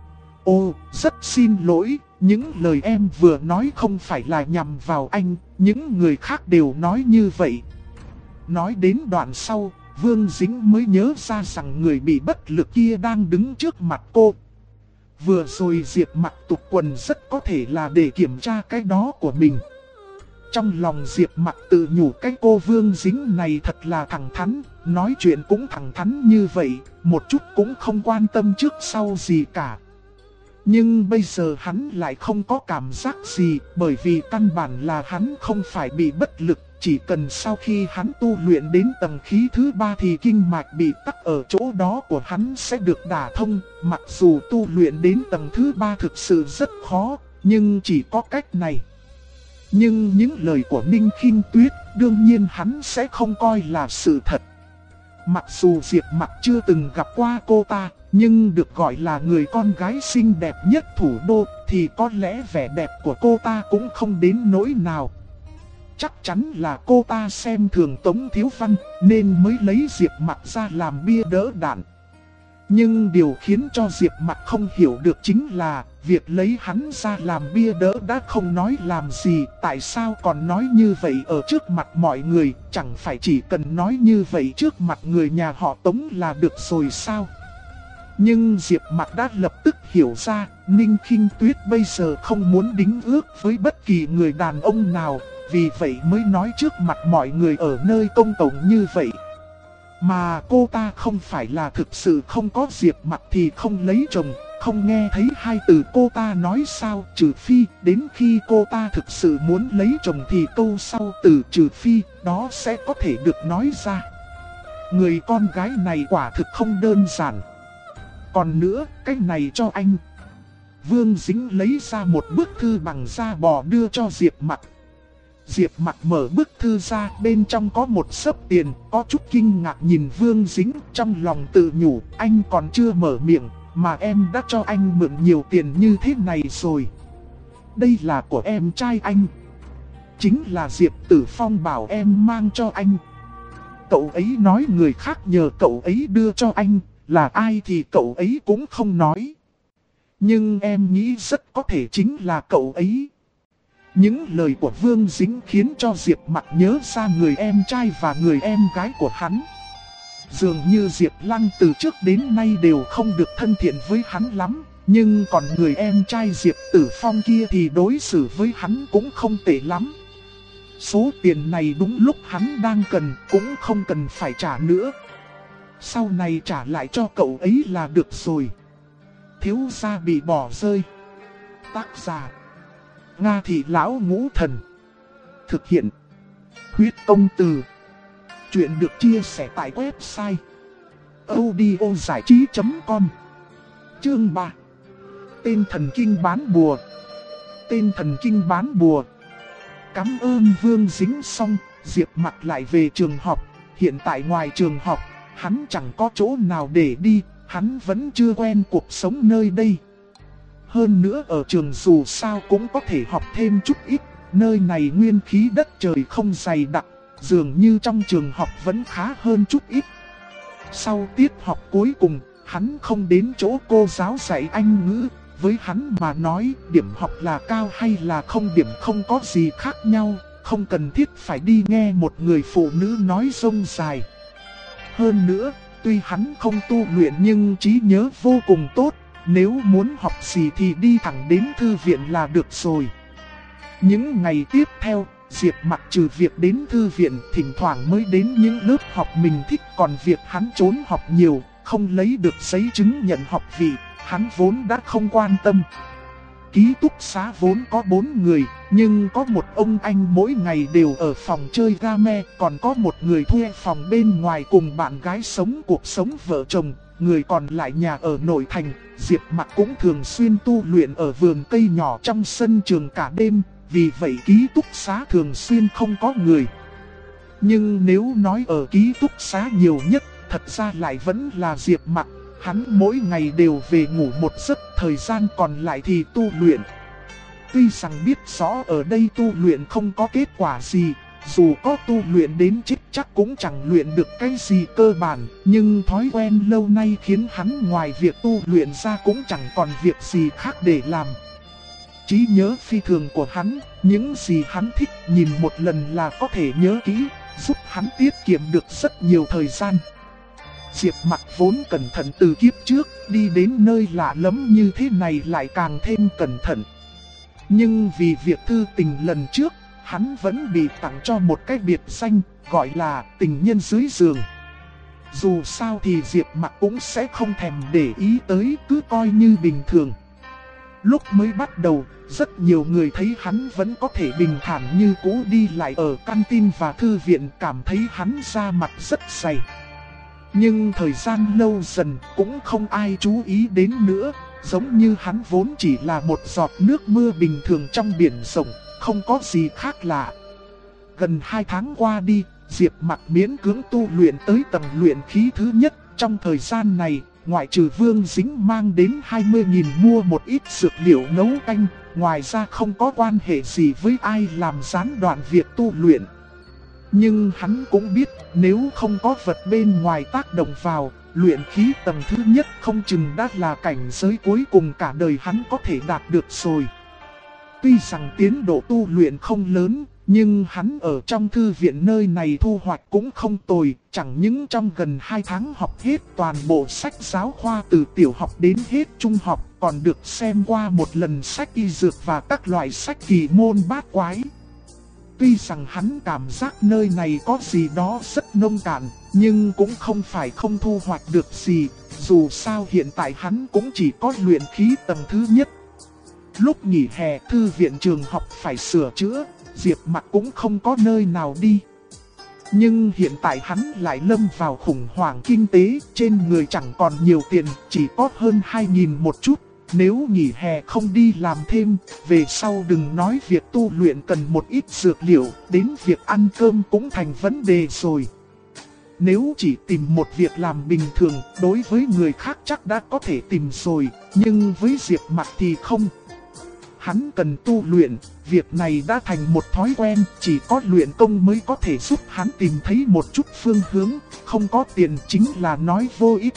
Ô, rất xin lỗi, những lời em vừa nói không phải là nhằm vào anh, những người khác đều nói như vậy. Nói đến đoạn sau, Vương Dính mới nhớ ra rằng người bị bất lực kia đang đứng trước mặt cô. Vừa rồi Diệp Mặc tục quần rất có thể là để kiểm tra cái đó của mình. Trong lòng Diệp Mặc tự nhủ cái cô Vương Dính này thật là thẳng thắn, nói chuyện cũng thẳng thắn như vậy, một chút cũng không quan tâm trước sau gì cả. Nhưng bây giờ hắn lại không có cảm giác gì, bởi vì căn bản là hắn không phải bị bất lực. Chỉ cần sau khi hắn tu luyện đến tầng khí thứ 3 thì kinh mạch bị tắc ở chỗ đó của hắn sẽ được đả thông. Mặc dù tu luyện đến tầng thứ 3 thực sự rất khó, nhưng chỉ có cách này. Nhưng những lời của Ninh Khinh Tuyết đương nhiên hắn sẽ không coi là sự thật. Mặc dù Diệp Mặc chưa từng gặp qua cô ta, nhưng được gọi là người con gái xinh đẹp nhất thủ đô, thì có lẽ vẻ đẹp của cô ta cũng không đến nỗi nào. Chắc chắn là cô ta xem thường Tống Thiếu Văn, nên mới lấy Diệp Mặc ra làm bia đỡ đạn. Nhưng điều khiến cho Diệp Mặc không hiểu được chính là, việc lấy hắn ra làm bia đỡ đã không nói làm gì, tại sao còn nói như vậy ở trước mặt mọi người, chẳng phải chỉ cần nói như vậy trước mặt người nhà họ Tống là được rồi sao? Nhưng Diệp Mặc đã lập tức hiểu ra, Ninh Khinh Tuyết bây giờ không muốn đính ước với bất kỳ người đàn ông nào, vì vậy mới nói trước mặt mọi người ở nơi công cộng như vậy. Mà cô ta không phải là thực sự không có Diệp Mặc thì không lấy chồng, không nghe thấy hai từ cô ta nói sao, trừ phi, đến khi cô ta thực sự muốn lấy chồng thì câu sau từ trừ phi, đó sẽ có thể được nói ra. Người con gái này quả thực không đơn giản. Còn nữa, cái này cho anh. Vương Dính lấy ra một bức thư bằng da bò đưa cho Diệp Mặc. Diệp Mặc mở bức thư ra, bên trong có một xấp tiền, có chút kinh ngạc nhìn Vương Dính, trong lòng tự nhủ, anh còn chưa mở miệng, mà em đã cho anh mượn nhiều tiền như thế này rồi. Đây là của em trai anh. Chính là Diệp Tử Phong bảo em mang cho anh. Cậu ấy nói người khác nhờ cậu ấy đưa cho anh, là ai thì cậu ấy cũng không nói. Nhưng em nghĩ rất có thể chính là cậu ấy. Những lời của Vương Dính khiến cho Diệp Mặc nhớ ra người em trai và người em gái của hắn. Dường như Diệp Lăng từ trước đến nay đều không được thân thiện với hắn lắm, nhưng còn người em trai Diệp Tử Phong kia thì đối xử với hắn cũng không tệ lắm. Số tiền này đúng lúc hắn đang cần, cũng không cần phải trả nữa. Sau này trả lại cho cậu ấy là được rồi. Thiếu gia bị bỏ rơi. Tác giả Nga Thị Lão Ngũ Thần. Thực hiện Huyết Công Từ. Chuyện được chia sẻ tại website audiozảichí.com. Chương 3. Tên thần kinh bán bùa. Tên thần kinh bán bùa. Cảm ơn Vương Dính xong, Diệp Mặc lại về trường học. Hiện tại ngoài trường học, hắn chẳng có chỗ nào để đi, hắn vẫn chưa quen cuộc sống nơi đây. Hơn nữa ở trường dù sao cũng có thể học thêm chút ít, nơi này nguyên khí đất trời không dày đặc, dường như trong trường học vẫn khá hơn chút ít. Sau tiết học cuối cùng, hắn không đến chỗ cô giáo dạy Anh ngữ, Với hắn mà nói, điểm học là cao hay là không điểm không có gì khác nhau, không cần thiết phải đi nghe một người phụ nữ nói rông dài. Hơn nữa, tuy hắn không tu luyện nhưng trí nhớ vô cùng tốt, nếu muốn học gì thì đi thẳng đến thư viện là được rồi. Những ngày tiếp theo, Diệp Mặc trừ việc đến thư viện thỉnh thoảng mới đến những lớp học mình thích, còn việc hắn trốn học nhiều, không lấy được giấy chứng nhận học vị, hắn vốn đã không quan tâm. Ký túc xá vốn có 4 người, nhưng có một ông anh mỗi ngày đều ở phòng chơi game, còn có một người thuê phòng bên ngoài cùng bạn gái sống cuộc sống vợ chồng, người còn lại nhà ở nội thành. Diệp Mặc cũng thường xuyên tu luyện ở vườn cây nhỏ trong sân trường cả đêm, vì vậy ký túc xá thường xuyên không có người. Nhưng nếu nói ở ký túc xá nhiều nhất, thật ra lại vẫn là Diệp Mặc. Hắn mỗi ngày đều về ngủ một giấc, thời gian còn lại thì tu luyện. Tuy rằng biết rõ ở đây tu luyện không có kết quả gì, dù có tu luyện đến chết chắc cũng chẳng luyện được cái gì cơ bản, nhưng thói quen lâu nay khiến hắn ngoài việc tu luyện ra cũng chẳng còn việc gì khác để làm. Trí nhớ phi thường của hắn, những gì hắn thích nhìn một lần là có thể nhớ kỹ, giúp hắn tiết kiệm được rất nhiều thời gian. Diệp Mặc vốn cẩn thận từ kiếp trước, đi đến nơi lạ lẫm như thế này lại càng thêm cẩn thận. Nhưng vì việc thư tình lần trước, hắn vẫn bị tặng cho một cái biệt danh, gọi là tình nhân dưới giường. Dù sao thì Diệp Mặc cũng sẽ không thèm để ý tới, cứ coi như bình thường. Lúc mới bắt đầu, rất nhiều người thấy hắn vẫn có thể bình thản như cũ đi lại ở canteen và thư viện, cảm thấy hắn da mặt rất dày. Nhưng thời gian lâu dần cũng không ai chú ý đến nữa, giống như hắn vốn chỉ là một giọt nước mưa bình thường trong biển rộng, không có gì khác lạ. Gần 2 tháng qua đi, Diệp Mặc miễn cưỡng tu luyện tới tầng luyện khí thứ nhất. Trong thời gian này, ngoại trừ Vương Dính mang đến 20.000 mua một ít dược liệu nấu canh, ngoài ra không có quan hệ gì với ai làm gián đoạn việc tu luyện. Nhưng hắn cũng biết nếu không có vật bên ngoài tác động vào, luyện khí tầng thứ nhất không chừng đã là cảnh giới cuối cùng cả đời hắn có thể đạt được rồi. Tuy rằng tiến độ tu luyện không lớn, nhưng hắn ở trong thư viện nơi này thu hoạch cũng không tồi, chẳng những trong gần 2 tháng học hết toàn bộ sách giáo khoa từ tiểu học đến hết trung học, còn được xem qua một lần sách y dược và các loại sách kỳ môn bát quái. Tuy rằng hắn cảm giác nơi này có gì đó rất nông cạn, nhưng cũng không phải không thu hoạch được gì, dù sao hiện tại hắn cũng chỉ có luyện khí tầng thứ nhất. Lúc nghỉ hè thư viện trường học phải sửa chữa, Diệp Mặc cũng không có nơi nào đi. Nhưng hiện tại hắn lại lâm vào khủng hoảng kinh tế, trên người chẳng còn nhiều tiền, chỉ có hơn 2.000 một chút. Nếu nghỉ hè không đi làm thêm, về sau đừng nói việc tu luyện cần một ít dược liệu, đến việc ăn cơm cũng thành vấn đề rồi. Nếu chỉ tìm một việc làm bình thường, đối với người khác chắc đã có thể tìm rồi, nhưng với Diệp Mặc thì không. Hắn cần tu luyện, việc này đã thành một thói quen, chỉ có luyện công mới có thể giúp hắn tìm thấy một chút phương hướng, không có tiền chính là nói vô ích.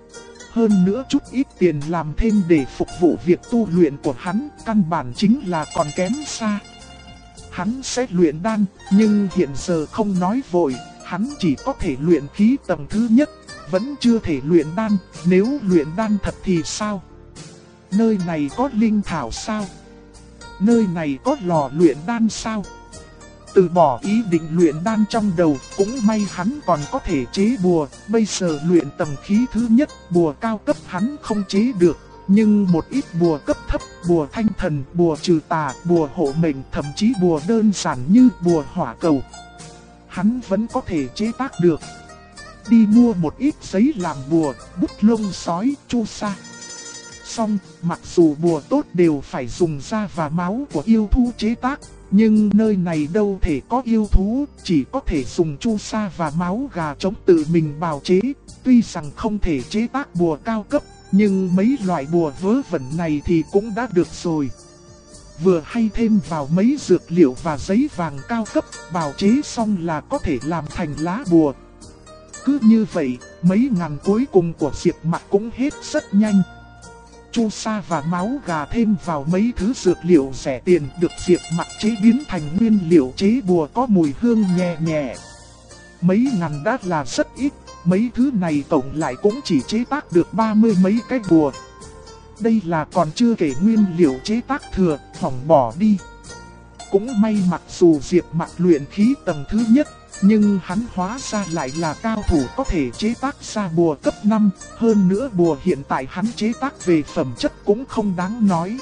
Hơn nữa chút ít tiền làm thêm để phục vụ việc tu luyện của hắn, căn bản chính là còn kém xa. Hắn sẽ luyện đan, nhưng hiện giờ không nói vội, hắn chỉ có thể luyện khí tầng thứ nhất, vẫn chưa thể luyện đan, nếu luyện đan thật thì sao? Nơi này có linh thảo sao? Nơi này có lò luyện đan sao? Từ bỏ ý định luyện đan trong đầu, cũng may hắn còn có thể chế bùa, bây giờ luyện tầng khí thứ nhất, bùa cao cấp hắn không chế được, nhưng một ít bùa cấp thấp, bùa thanh thần, bùa trừ tà, bùa hộ mệnh, thậm chí bùa đơn giản như bùa hỏa cầu, hắn vẫn có thể chế tác được. Đi mua một ít giấy làm bùa, bút lông sói, chu sa. Xong, mặc dù bùa tốt đều phải dùng da và máu của yêu thú chế tác, nhưng nơi này đâu thể có yêu thú, chỉ có thể dùng chu sa và máu gà trống tự mình bào chế. Tuy rằng không thể chế tác bùa cao cấp, nhưng mấy loại bùa vớ vẩn này thì cũng đã được rồi. Vừa hay thêm vào mấy dược liệu và giấy vàng cao cấp, bào chế xong là có thể làm thành lá bùa. Cứ như vậy, mấy ngàn cuối cùng của Diệp Mặc cũng hết rất nhanh. chu sa và máu gà thêm vào mấy thứ dược liệu rẻ tiền được Diệp Mặc chế biến thành nguyên liệu chế bùa có mùi hương nhẹ nhẹ. Mấy ngàn đã là rất ít, mấy thứ này tổng lại cũng chỉ chế tác được 30 mấy cái bùa. Đây là còn chưa kể nguyên liệu chế tác thừa, hỏng bỏ đi. Cũng may mặc dù Diệp Mặc luyện khí tầng thứ nhất, nhưng hắn hóa ra lại là cao thủ có thể chế tác ra bùa cấp 5, hơn nữa bùa hiện tại hắn chế tác về phẩm chất cũng không đáng nói.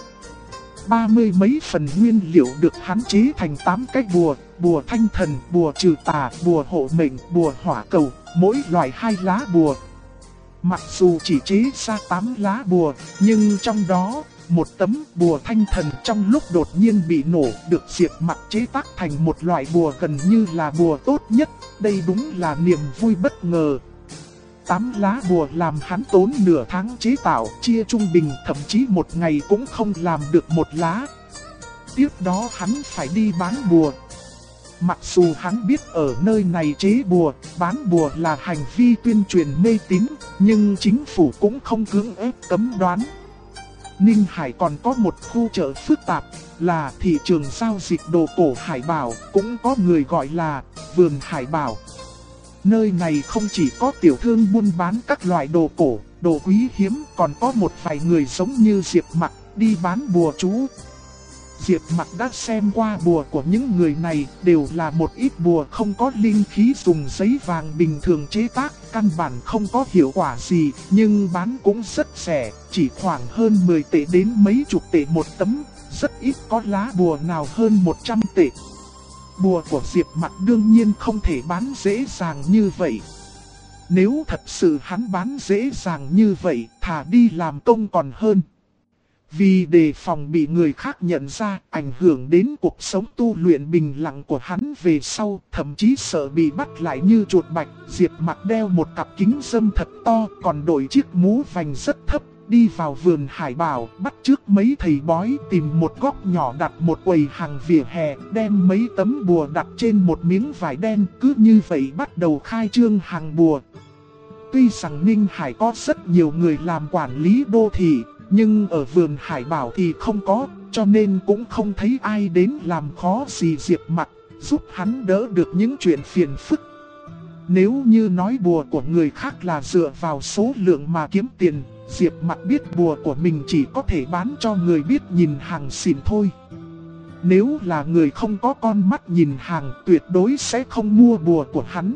30 mấy phần nguyên liệu được hắn chế thành 8 cái bùa, bùa thanh thần, bùa trừ tà, bùa hộ mệnh, bùa hỏa cầu, mỗi loại 2 lá bùa. Mặc dù chỉ chế ra 8 lá bùa, nhưng trong đó, một tấm bùa thanh thần trong lúc đột nhiên bị nổ được Diệp Mặc chế tác thành một loại bùa gần như là bùa tốt nhất, đây đúng là niềm vui bất ngờ. 8 lá bùa làm hắn tốn nửa tháng chế tạo, chia trung bình thậm chí một ngày cũng không làm được một lá. Tiếp đó hắn phải đi bán bùa. Mặc dù hắn biết ở nơi này chế bùa, bán bùa là hành vi tuyên truyền mê tín, nhưng chính phủ cũng không cưỡng ép cấm đoán. Ninh Hải còn có một khu chợ phức tạp, là thị trường giao dịch đồ cổ Hải Bảo, cũng có người gọi là vườn Hải Bảo. Nơi này không chỉ có tiểu thương buôn bán các loại đồ cổ, đồ quý hiếm, còn có một vài người giống như Diệp Mặc đi bán bùa chú. Diệp Mặc đã xem qua bùa của những người này, đều là một ít bùa không có linh khí dùng giấy vàng bình thường chế tác, căn bản không có hiệu quả gì, nhưng bán cũng rất rẻ, chỉ khoảng hơn 10 tệ đến mấy chục tệ một tấm, rất ít có lá bùa nào hơn 100 tệ. Bùa của Diệp Mặc đương nhiên không thể bán dễ dàng như vậy. Nếu thật sự hắn bán dễ dàng như vậy, thà đi làm công còn hơn. Vì đề phòng bị người khác nhận ra, ảnh hưởng đến cuộc sống tu luyện bình lặng của hắn về sau, thậm chí sợ bị bắt lại như chuột bạch, Diệp Mặc đeo một cặp kính râm thật to, còn đội chiếc mũ vành rất thấp, đi vào vườn Hải Bảo, bắt chước mấy thầy bói, tìm một góc nhỏ đặt một quầy hàng vỉa hè, đem mấy tấm bùa đặt trên một miếng vải đen, cứ như vậy bắt đầu khai trương hàng bùa. Tuy rằng Ninh Hải có rất nhiều người làm quản lý đô thị, nhưng ở vườn Hải Bảo thì không có, cho nên cũng không thấy ai đến làm khó gì Diệp Mặc, giúp hắn đỡ được những chuyện phiền phức. Nếu như nói bùa của người khác là dựa vào số lượng mà kiếm tiền, Diệp Mặc biết bùa của mình chỉ có thể bán cho người biết nhìn hàng xịn thôi. Nếu là người không có con mắt nhìn hàng, tuyệt đối sẽ không mua bùa của hắn.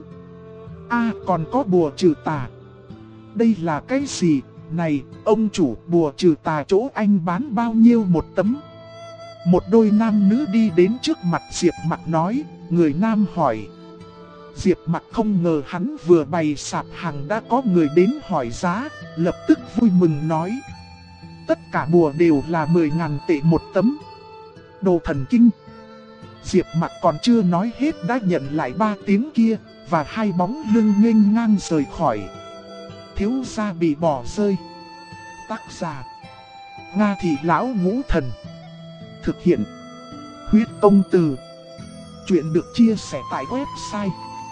Còn có bùa trừ tà. Đây là cái gì? Này, ông chủ, bùa trừ tà chỗ anh bán bao nhiêu một tấm? Một đôi nam nữ đi đến trước mặt Diệp Mặc nói, người nam hỏi. Diệp Mặc không ngờ hắn vừa bày sạp hàng đã có người đến hỏi giá, lập tức vui mừng nói. Tất cả bùa đều là 10.000 tệ một tấm. Đồ thần kinh. Diệp Mặc còn chưa nói hết đã nhận lại 3 tiếng kia, và 2 bóng lưng nghênh ngang rời khỏi. Thiếu gia bị bỏ rơi. Tác giả Nga Thị Lão Ngũ Thần. Thực hiện Huyết Công Từ. Chuyện được chia sẻ tại website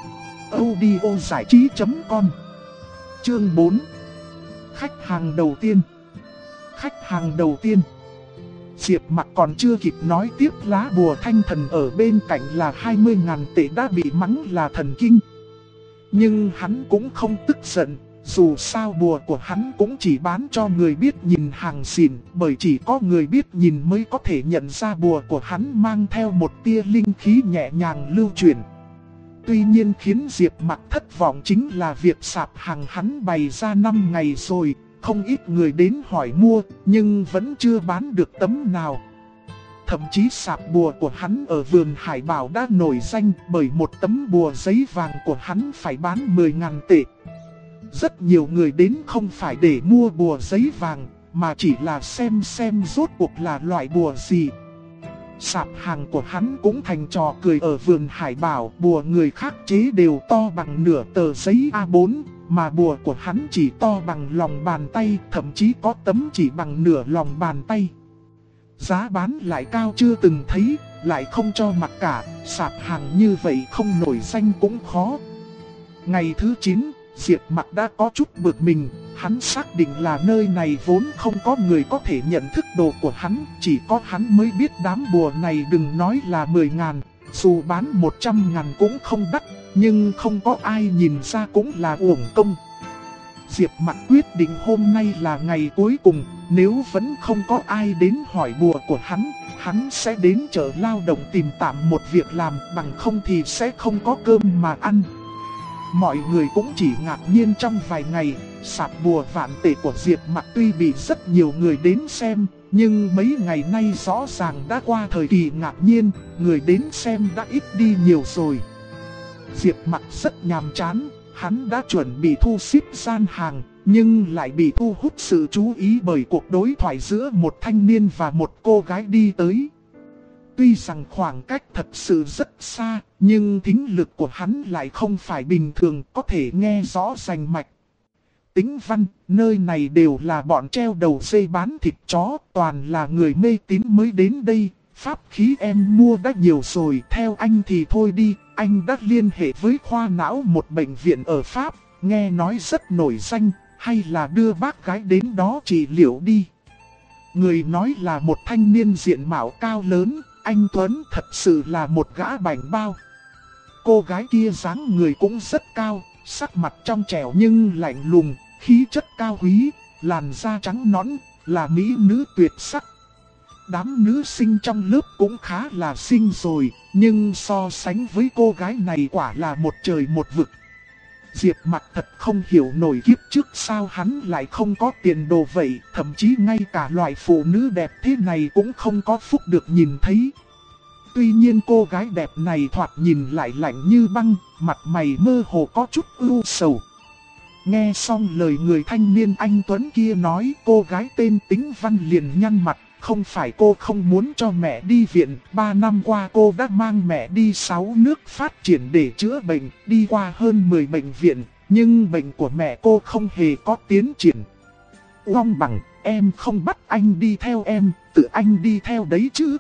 audiozảichí.com. Chương 4. Khách hàng đầu tiên. Khách hàng đầu tiên. Diệp Mặc còn chưa kịp nói tiếp, lá bùa thanh thần ở bên cạnh là 20.000 tệ đã bị mắng là thần kinh. Nhưng hắn cũng không tức giận, dù sao bùa của hắn cũng chỉ bán cho người biết nhìn hàng xịn, bởi chỉ có người biết nhìn mới có thể nhận ra bùa của hắn mang theo một tia linh khí nhẹ nhàng lưu chuyển. Tuy nhiên khiến Diệp Mặc thất vọng chính là việc sạp hàng hắn bày ra 5 ngày rồi, không ít người đến hỏi mua, nhưng vẫn chưa bán được tấm nào. Thậm chí sạp bùa của hắn ở vườn Hải Bảo đã nổi danh bởi một tấm bùa giấy vàng của hắn phải bán 10.000 tệ. Rất nhiều người đến không phải để mua bùa giấy vàng, mà chỉ là xem rốt cuộc là loại bùa gì. Sạp hàng của hắn cũng thành trò cười ở vườn Hải Bảo, bùa người khác chế đều to bằng nửa tờ giấy A4, mà bùa của hắn chỉ to bằng lòng bàn tay, thậm chí có tấm chỉ bằng nửa lòng bàn tay. Giá bán lại cao chưa từng thấy, lại không cho mặc cả, sạp hàng như vậy không nổi danh cũng khó. Ngày thứ 9, Diệp Mặc đã có chút bực mình, hắn xác định là nơi này vốn không có người có thể nhận thức đồ của hắn, chỉ có hắn mới biết đám bùa này đừng nói là 10.000, dù bán 100.000 cũng không đắt, nhưng không có ai nhìn ra cũng là uổng công. Diệp Mặc quyết định hôm nay là ngày cuối cùng, nếu vẫn không có ai đến hỏi bùa của hắn sẽ đến chợ lao động tìm tạm một việc làm, bằng không thì sẽ không có cơm mà ăn. Mọi người cũng chỉ ngạc nhiên trong vài ngày, sạp bùa vạn tệ của Diệp Mặc tuy bị rất nhiều người đến xem, nhưng mấy ngày nay rõ ràng đã qua thời kỳ ngạc nhiên, người đến xem đã ít đi nhiều rồi. Diệp Mặc rất nhàm chán, hắn đã chuẩn bị thu xếp gian hàng, nhưng lại bị thu hút sự chú ý bởi cuộc đối thoại giữa một thanh niên và một cô gái đi tới. Tuy rằng khoảng cách thật sự rất xa, nhưng thính lực của hắn lại không phải bình thường, có thể nghe rõ rành mạch. Tính Văn, nơi này đều là bọn treo đầu dây bán thịt chó, toàn là người mê tín mới đến đây. Pháp khí em mua đã nhiều rồi, theo anh thì thôi đi, anh đã liên hệ với khoa não một bệnh viện ở Pháp, nghe nói rất nổi danh, hay là đưa bác gái đến đó trị liệu đi. Người nói là một thanh niên diện mạo cao lớn, anh Tuấn thật sự là một gã bảnh bao. Cô gái kia dáng người cũng rất cao, sắc mặt trong trẻo nhưng lạnh lùng, khí chất cao quý, làn da trắng nõn, là mỹ nữ tuyệt sắc. Đám nữ sinh trong lớp cũng khá là xinh rồi, nhưng so sánh với cô gái này quả là một trời một vực. Diệp Mặc thật không hiểu nổi kiếp trước sao hắn lại không có tiền đồ vậy, thậm chí ngay cả loại phụ nữ đẹp thế này cũng không có phúc được nhìn thấy. Tuy nhiên cô gái đẹp này thoạt nhìn lại lạnh như băng, mặt mày mơ hồ có chút ưu sầu. Nghe xong lời người thanh niên anh Tuấn kia nói, cô gái tên Tính Văn liền nhăn mặt. Không phải cô không muốn cho mẹ đi viện, 3 năm qua cô đã mang mẹ đi 6 nước phát triển để chữa bệnh, đi qua hơn 10 bệnh viện, nhưng bệnh của mẹ cô không hề có tiến triển. Long Bằng, em không bắt anh đi theo em, tự anh đi theo đấy chứ.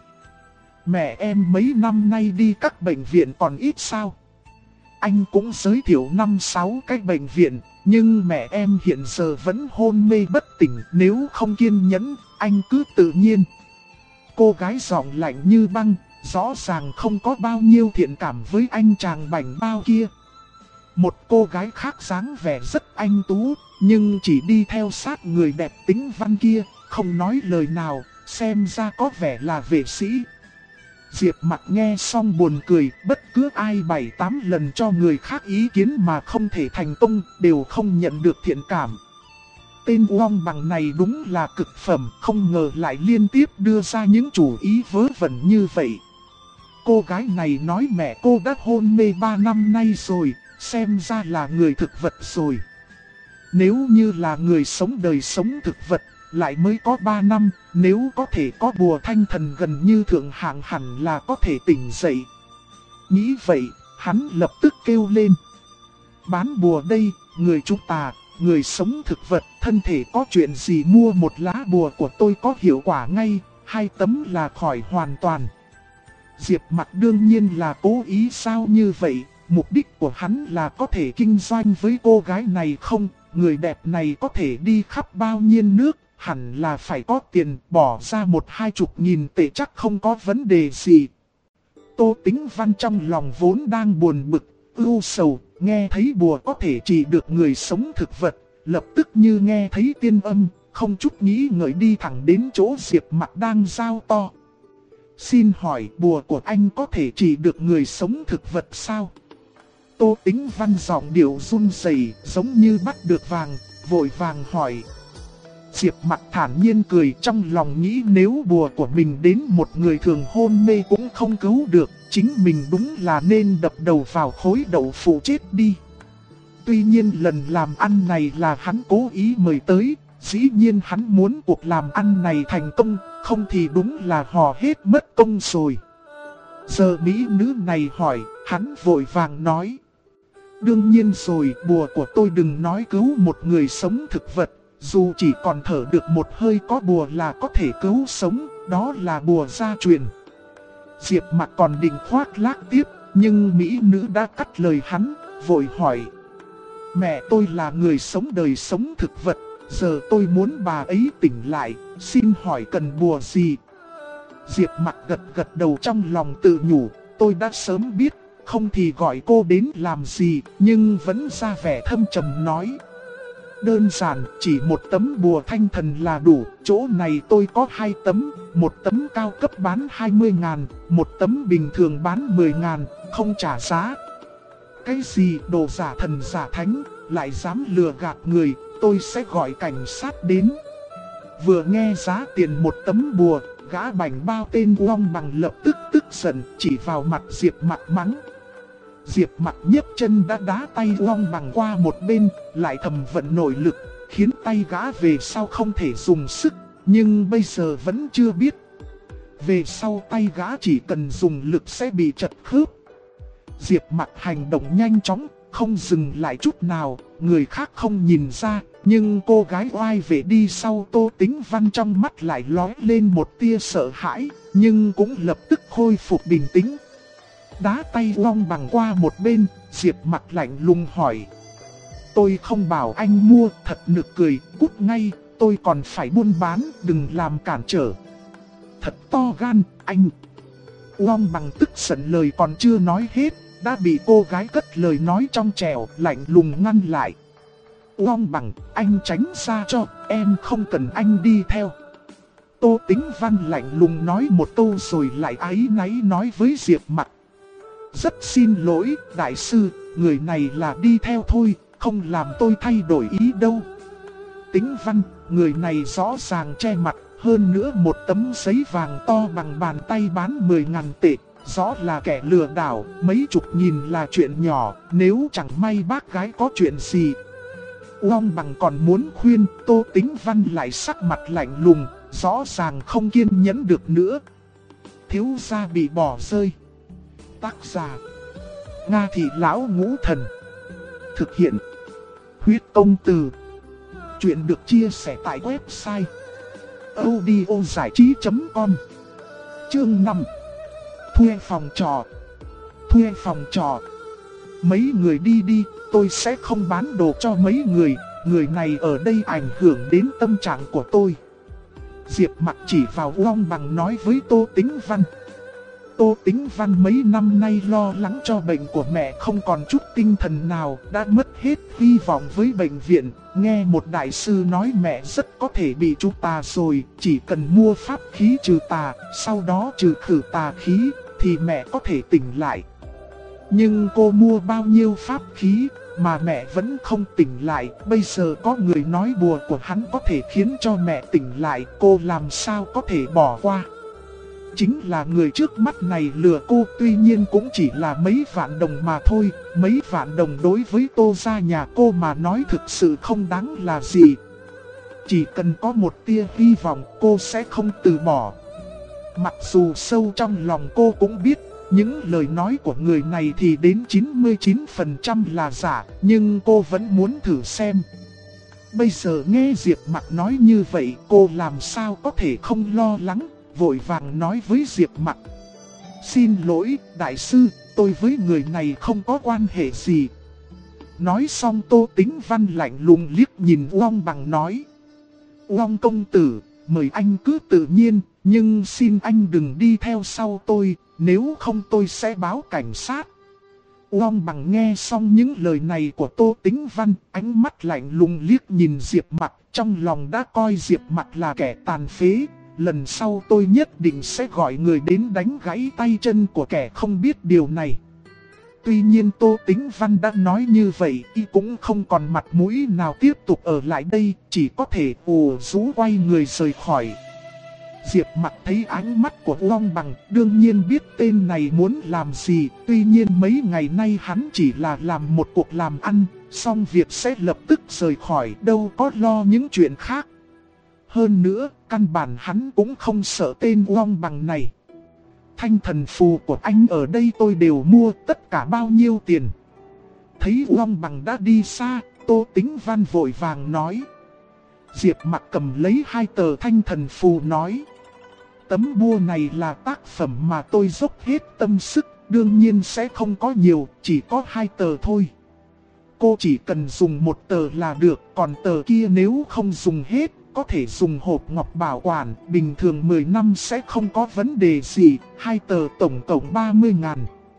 Mẹ em mấy năm nay đi các bệnh viện còn ít sao. Anh cũng giới thiệu 5-6 cái bệnh viện, nhưng mẹ em hiện giờ vẫn hôn mê bất tỉnh, nếu không kiên nhẫn, anh cứ tự nhiên. Cô gái giọng lạnh như băng, rõ ràng không có bao nhiêu thiện cảm với anh chàng bảnh bao kia. Một cô gái khác dáng vẻ rất anh tú, nhưng chỉ đi theo sát người đẹp Tính Văn kia, không nói lời nào, xem ra có vẻ là vệ sĩ. Diệp Mặc nghe xong buồn cười, bất cứ ai 7-8 lần cho người khác ý kiến mà không thể thành công, đều không nhận được thiện cảm. Tên Long Bằng này đúng là cực phẩm, không ngờ lại liên tiếp đưa ra những chủ ý vớ vẩn như vậy. Cô gái này nói mẹ cô đã hôn mê 3 năm nay rồi, xem ra là người thực vật rồi. Nếu như là người sống đời sống thực vật, lại mới có 3 năm, nếu có thể có bùa thanh thần gần như thượng hạng hẳn là có thể tỉnh dậy. Nghĩ vậy, hắn lập tức kêu lên. Bán bùa đây, người chúng ta, người sống thực vật, thân thể có chuyện gì mua một lá bùa của tôi có hiệu quả ngay, 2 tấm là khỏi hoàn toàn. Diệp Mặc đương nhiên là cố ý sao như vậy, mục đích của hắn là có thể kinh doanh với cô gái này không, người đẹp này có thể đi khắp bao nhiêu nước, hẳn là phải có tiền, bỏ ra 1-20 nghìn tệ chắc không có vấn đề gì. Tô Tính Văn trong lòng vốn đang buồn bực, ưu sầu, nghe thấy bùa có thể trị được người sống thực vật, lập tức như nghe thấy tiên âm, không chút nghĩ ngợi đi thẳng đến chỗ Diệp Mặc đang giao to. Xin hỏi bùa của anh có thể trị được người sống thực vật sao? Tô Tính Văn giọng điệu run rẩy, giống như bắt được vàng, vội vàng hỏi. Diệp Mặc thản nhiên cười, trong lòng nghĩ nếu bùa của mình đến một người thường hôn mê cũng không cứu được, chính mình đúng là nên đập đầu vào khối đậu phụ chết đi. Tuy nhiên lần làm ăn này là hắn cố ý mời tới, dĩ nhiên hắn muốn cuộc làm ăn này thành công, không thì đúng là hò hết mất công rồi. Giờ mỹ nữ này hỏi, hắn vội vàng nói. Đương nhiên rồi, bùa của tôi đừng nói cứu một người sống thực vật, dù chỉ còn thở được một hơi có bùa là có thể cứu sống, đó là bùa gia truyền. Diệp Mặc còn định khoác lác tiếp, nhưng mỹ nữ đã cắt lời hắn, vội hỏi. Mẹ tôi là người sống đời sống thực vật, giờ tôi muốn bà ấy tỉnh lại, xin hỏi cần bùa gì? Diệp Mặc gật gật đầu trong lòng tự nhủ, tôi đã sớm biết, không thì gọi cô đến làm gì, nhưng vẫn ra vẻ thâm trầm nói. Đơn giản, chỉ một tấm bùa thanh thần là đủ, chỗ này tôi có 2 tấm, một tấm cao cấp bán 20.000, một tấm bình thường bán 10.000, không trả giá. Cái gì đồ giả thần giả thánh, lại dám lừa gạt người, tôi sẽ gọi cảnh sát đến. Vừa nghe giá tiền một tấm bùa, gã bảnh bao tên Uông Bằng lập tức tức giận, chỉ vào mặt Diệp Mặc mắng. Diệp Mặc nhấc chân đã đá tay Uông Bằng qua một bên, lại thầm vận nội lực, khiến tay gã về sau không thể dùng sức, nhưng bây giờ vẫn chưa biết. Về sau tay gã chỉ cần dùng lực sẽ bị trật khớp. Diệp Mặc hành động nhanh chóng, không dừng lại chút nào, người khác không nhìn ra, nhưng cô gái oai vệ đi sau Tô Tĩnh Văn trong mắt lại lóe lên một tia sợ hãi, nhưng cũng lập tức khôi phục bình tĩnh. Đá tay Uông Bằng qua một bên, Diệp Mặc lạnh lùng hỏi. Tôi không bảo anh mua, thật nực cười, cút ngay, tôi còn phải buôn bán, đừng làm cản trở. Thật to gan, anh. Uông Bằng tức giận lời còn chưa nói hết, đã bị cô gái cất lời nói trong trẻo, lạnh lùng ngăn lại. Uông Bằng, anh tránh ra cho, em không cần anh đi theo. Tô Tĩnh Văn lạnh lùng nói một câu rồi lại áy náy nói với Diệp Mặc. Rất xin lỗi, đại sư, người này là đi theo thôi, không làm tôi thay đổi ý đâu. Tĩnh Văn, người này rõ ràng che mặt, hơn nữa một tấm giấy vàng to bằng bàn tay bán 10.000 tệ. Rõ là kẻ lừa đảo, mấy chục nghìn là chuyện nhỏ, nếu chẳng may bác gái có chuyện gì. Uông Bằng còn muốn khuyên, Tô Tĩnh Văn lại sắc mặt lạnh lùng, rõ ràng không kiên nhẫn được nữa. Thiếu gia bị bỏ rơi. Tác giả Nga Thị Lão Ngũ Thần. Thực hiện Huyết Công Từ. Chuyện được chia sẻ tại website audiozảichí.com. Chương 5. Thuê phòng trọ. Thuê phòng trọ. Mấy người đi đi, tôi sẽ không bán đồ cho mấy người này ở đây ảnh hưởng đến tâm trạng của tôi. Diệp Mặc chỉ vào Uông Bằng nói với Tô Tĩnh Văn. Tô Tĩnh Văn mấy năm nay lo lắng cho bệnh của mẹ không còn chút tinh thần nào, đã mất hết hy vọng với bệnh viện. Nghe một đại sư nói mẹ rất có thể bị trúng tà rồi, chỉ cần mua pháp khí trừ tà, sau đó trừ khử tà khí, thì mẹ có thể tỉnh lại. Nhưng cô mua bao nhiêu pháp khí mà mẹ vẫn không tỉnh lại, bây giờ có người nói bùa của hắn có thể khiến cho mẹ tỉnh lại, cô làm sao có thể bỏ qua. Chính là người trước mắt này lừa cô, tuy nhiên cũng chỉ là mấy vạn đồng mà thôi, mấy vạn đồng đối với Tô gia nhà cô mà nói thực sự không đáng là gì. Chỉ cần có một tia hy vọng cô sẽ không từ bỏ. Mặc dù sâu trong lòng cô cũng biết, những lời nói của người này thì đến 99% là giả, nhưng cô vẫn muốn thử xem. Bây giờ nghe Diệp Mặc nói như vậy, cô làm sao có thể không lo lắng, vội vàng nói với Diệp Mặc. Xin lỗi, đại sư, tôi với người này không có quan hệ gì. Nói xong Tô Tĩnh Văn lạnh lùng liếc nhìn Uông Bằng nói. Uông công tử, mời anh cứ tự nhiên, nhưng xin anh đừng đi theo sau tôi, nếu không tôi sẽ báo cảnh sát. Uông Bằng nghe xong những lời này của Tô Tĩnh Văn, ánh mắt lạnh lùng liếc nhìn Diệp Mặc, trong lòng đã coi Diệp Mặc là kẻ tàn phế. Lần sau tôi nhất định sẽ gọi người đến đánh gãy tay chân của kẻ không biết điều này. Tuy nhiên Tô Tĩnh Văn đã nói như vậy, y cũng không còn mặt mũi nào tiếp tục ở lại đây, chỉ có thể ù rú quay người rời khỏi. Diệp Mặc thấy ánh mắt của Uông Bằng, đương nhiên biết tên này muốn làm gì, tuy nhiên mấy ngày nay hắn chỉ là làm một cuộc làm ăn, xong việc sẽ lập tức rời khỏi, đâu có lo những chuyện khác. Hơn nữa, căn bản hắn cũng không sợ tên Uông Bằng này. Thanh thần phù của anh ở đây tôi đều mua, tất cả bao nhiêu tiền? Thấy Uông Bằng đã đi xa, Tô Tĩnh Văn vội vàng nói. Diệp Mặc cầm lấy 2 tờ thanh thần phù nói. Tấm bùa này là tác phẩm mà tôi dốc hết tâm sức, đương nhiên sẽ không có nhiều, chỉ có 2 tờ thôi. cô chỉ cần dùng một tờ là được, còn tờ kia nếu không dùng hết, có thể dùng hộp ngọc bảo quản, bình thường 10 năm sẽ không có vấn đề gì, 2 tờ tổng cộng 30.000.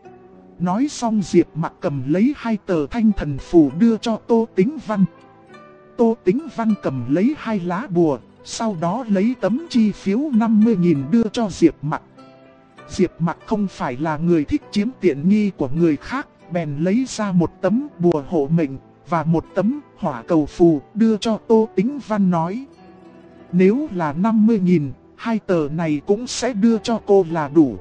Nói xong Diệp Mặc cầm lấy 2 tờ thanh thần phù đưa cho Tô Tĩnh Văn. Tô Tĩnh Văn cầm lấy 2 lá bùa, sau đó lấy tấm chi phiếu 50.000 đưa cho Diệp Mặc. Diệp Mặc không phải là người thích chiếm tiện nghi của người khác, bèn lấy ra một tấm bùa hộ mệnh và một tấm hỏa cầu phù đưa cho Tô Tĩnh Văn nói: nếu là 50.000, 2 tờ này cũng sẽ đưa cho cô là đủ.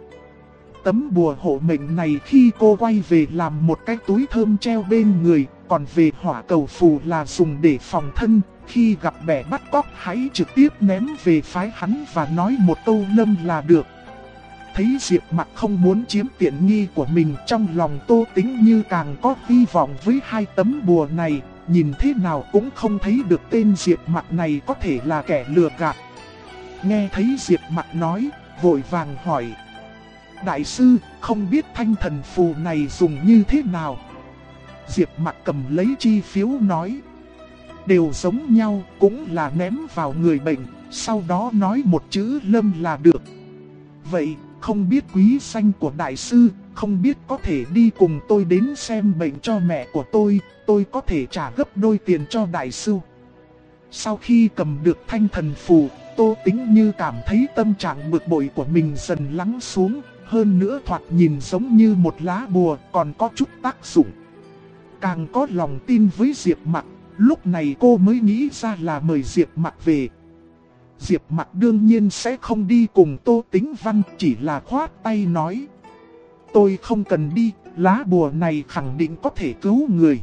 Tấm bùa hộ mệnh này khi cô quay về làm một cái túi thơm treo bên người, còn về hỏa cầu phù là dùng để phòng thân, khi gặp bẻ bắt cóc hãy trực tiếp ném về phái hắn và nói một câu lâm là được. Thấy Diệp Mặc không muốn chiếm tiện nghi của mình, trong lòng Tô Tĩnh Như càng có hy vọng với 2 tấm bùa này, nhìn thế nào cũng không thấy được tên Diệp Mặc này có thể là kẻ lừa gạt. Nghe thấy Diệp Mặc nói, vội vàng hỏi: đại sư, không biết thanh thần phù này dùng như thế nào? Diệp Mặc cầm lấy chi phiếu nói: đều giống nhau, cũng là ném vào người bệnh, sau đó nói một chữ lâm là được. Vậy, không biết quý danh của đại sư, không biết có thể đi cùng tôi đến xem bệnh cho mẹ của tôi có thể trả gấp đôi tiền cho đại sư. Sau khi cầm được thanh thần phù, Tô Tĩnh Như cảm thấy tâm trạng bực bội của mình dần lắng xuống, hơn nữa thoạt nhìn giống như một lá bùa còn có chút tác dụng. Càng có lòng tin với Diệp Mặc, lúc này cô mới nghĩ ra là mời Diệp Mặc về. Diệp Mặc đương nhiên sẽ không đi cùng Tô Tĩnh Văn, chỉ là khoát tay nói: tôi không cần đi, lá bùa này khẳng định có thể cứu người.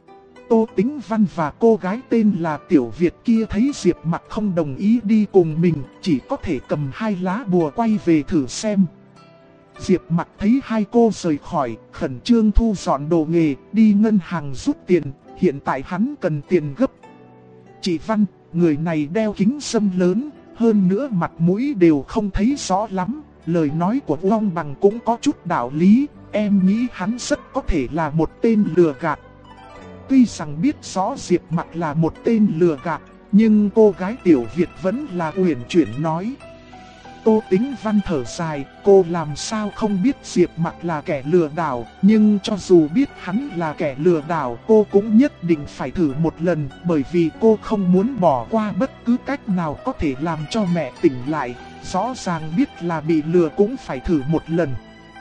Tô Tĩnh Văn và cô gái tên là Tiểu Việt kia thấy Diệp Mặc không đồng ý đi cùng mình, chỉ có thể cầm 2 lá bùa quay về thử xem. Diệp Mặc thấy 2 cô rời khỏi, khẩn trương thu dọn đồ nghề, đi ngân hàng rút tiền, hiện tại hắn cần tiền gấp. Chị Văn, người này đeo kính râm lớn, hơn nữa mặt mũi đều không thấy rõ lắm, lời nói của Long Bằng cũng có chút đạo lý, em nghĩ hắn rất có thể là một tên lừa gạt. Tuy rằng biết rõ Diệp Mặc là một tên lừa gạt, nhưng cô gái Tiểu Việt vẫn là uyển chuyển nói. Tô Tĩnh Văn thở dài, cô làm sao không biết Diệp Mặc là kẻ lừa đảo, nhưng cho dù biết hắn là kẻ lừa đảo, cô cũng nhất định phải thử một lần, bởi vì cô không muốn bỏ qua bất cứ cách nào có thể làm cho mẹ tỉnh lại, rõ ràng biết là bị lừa cũng phải thử một lần.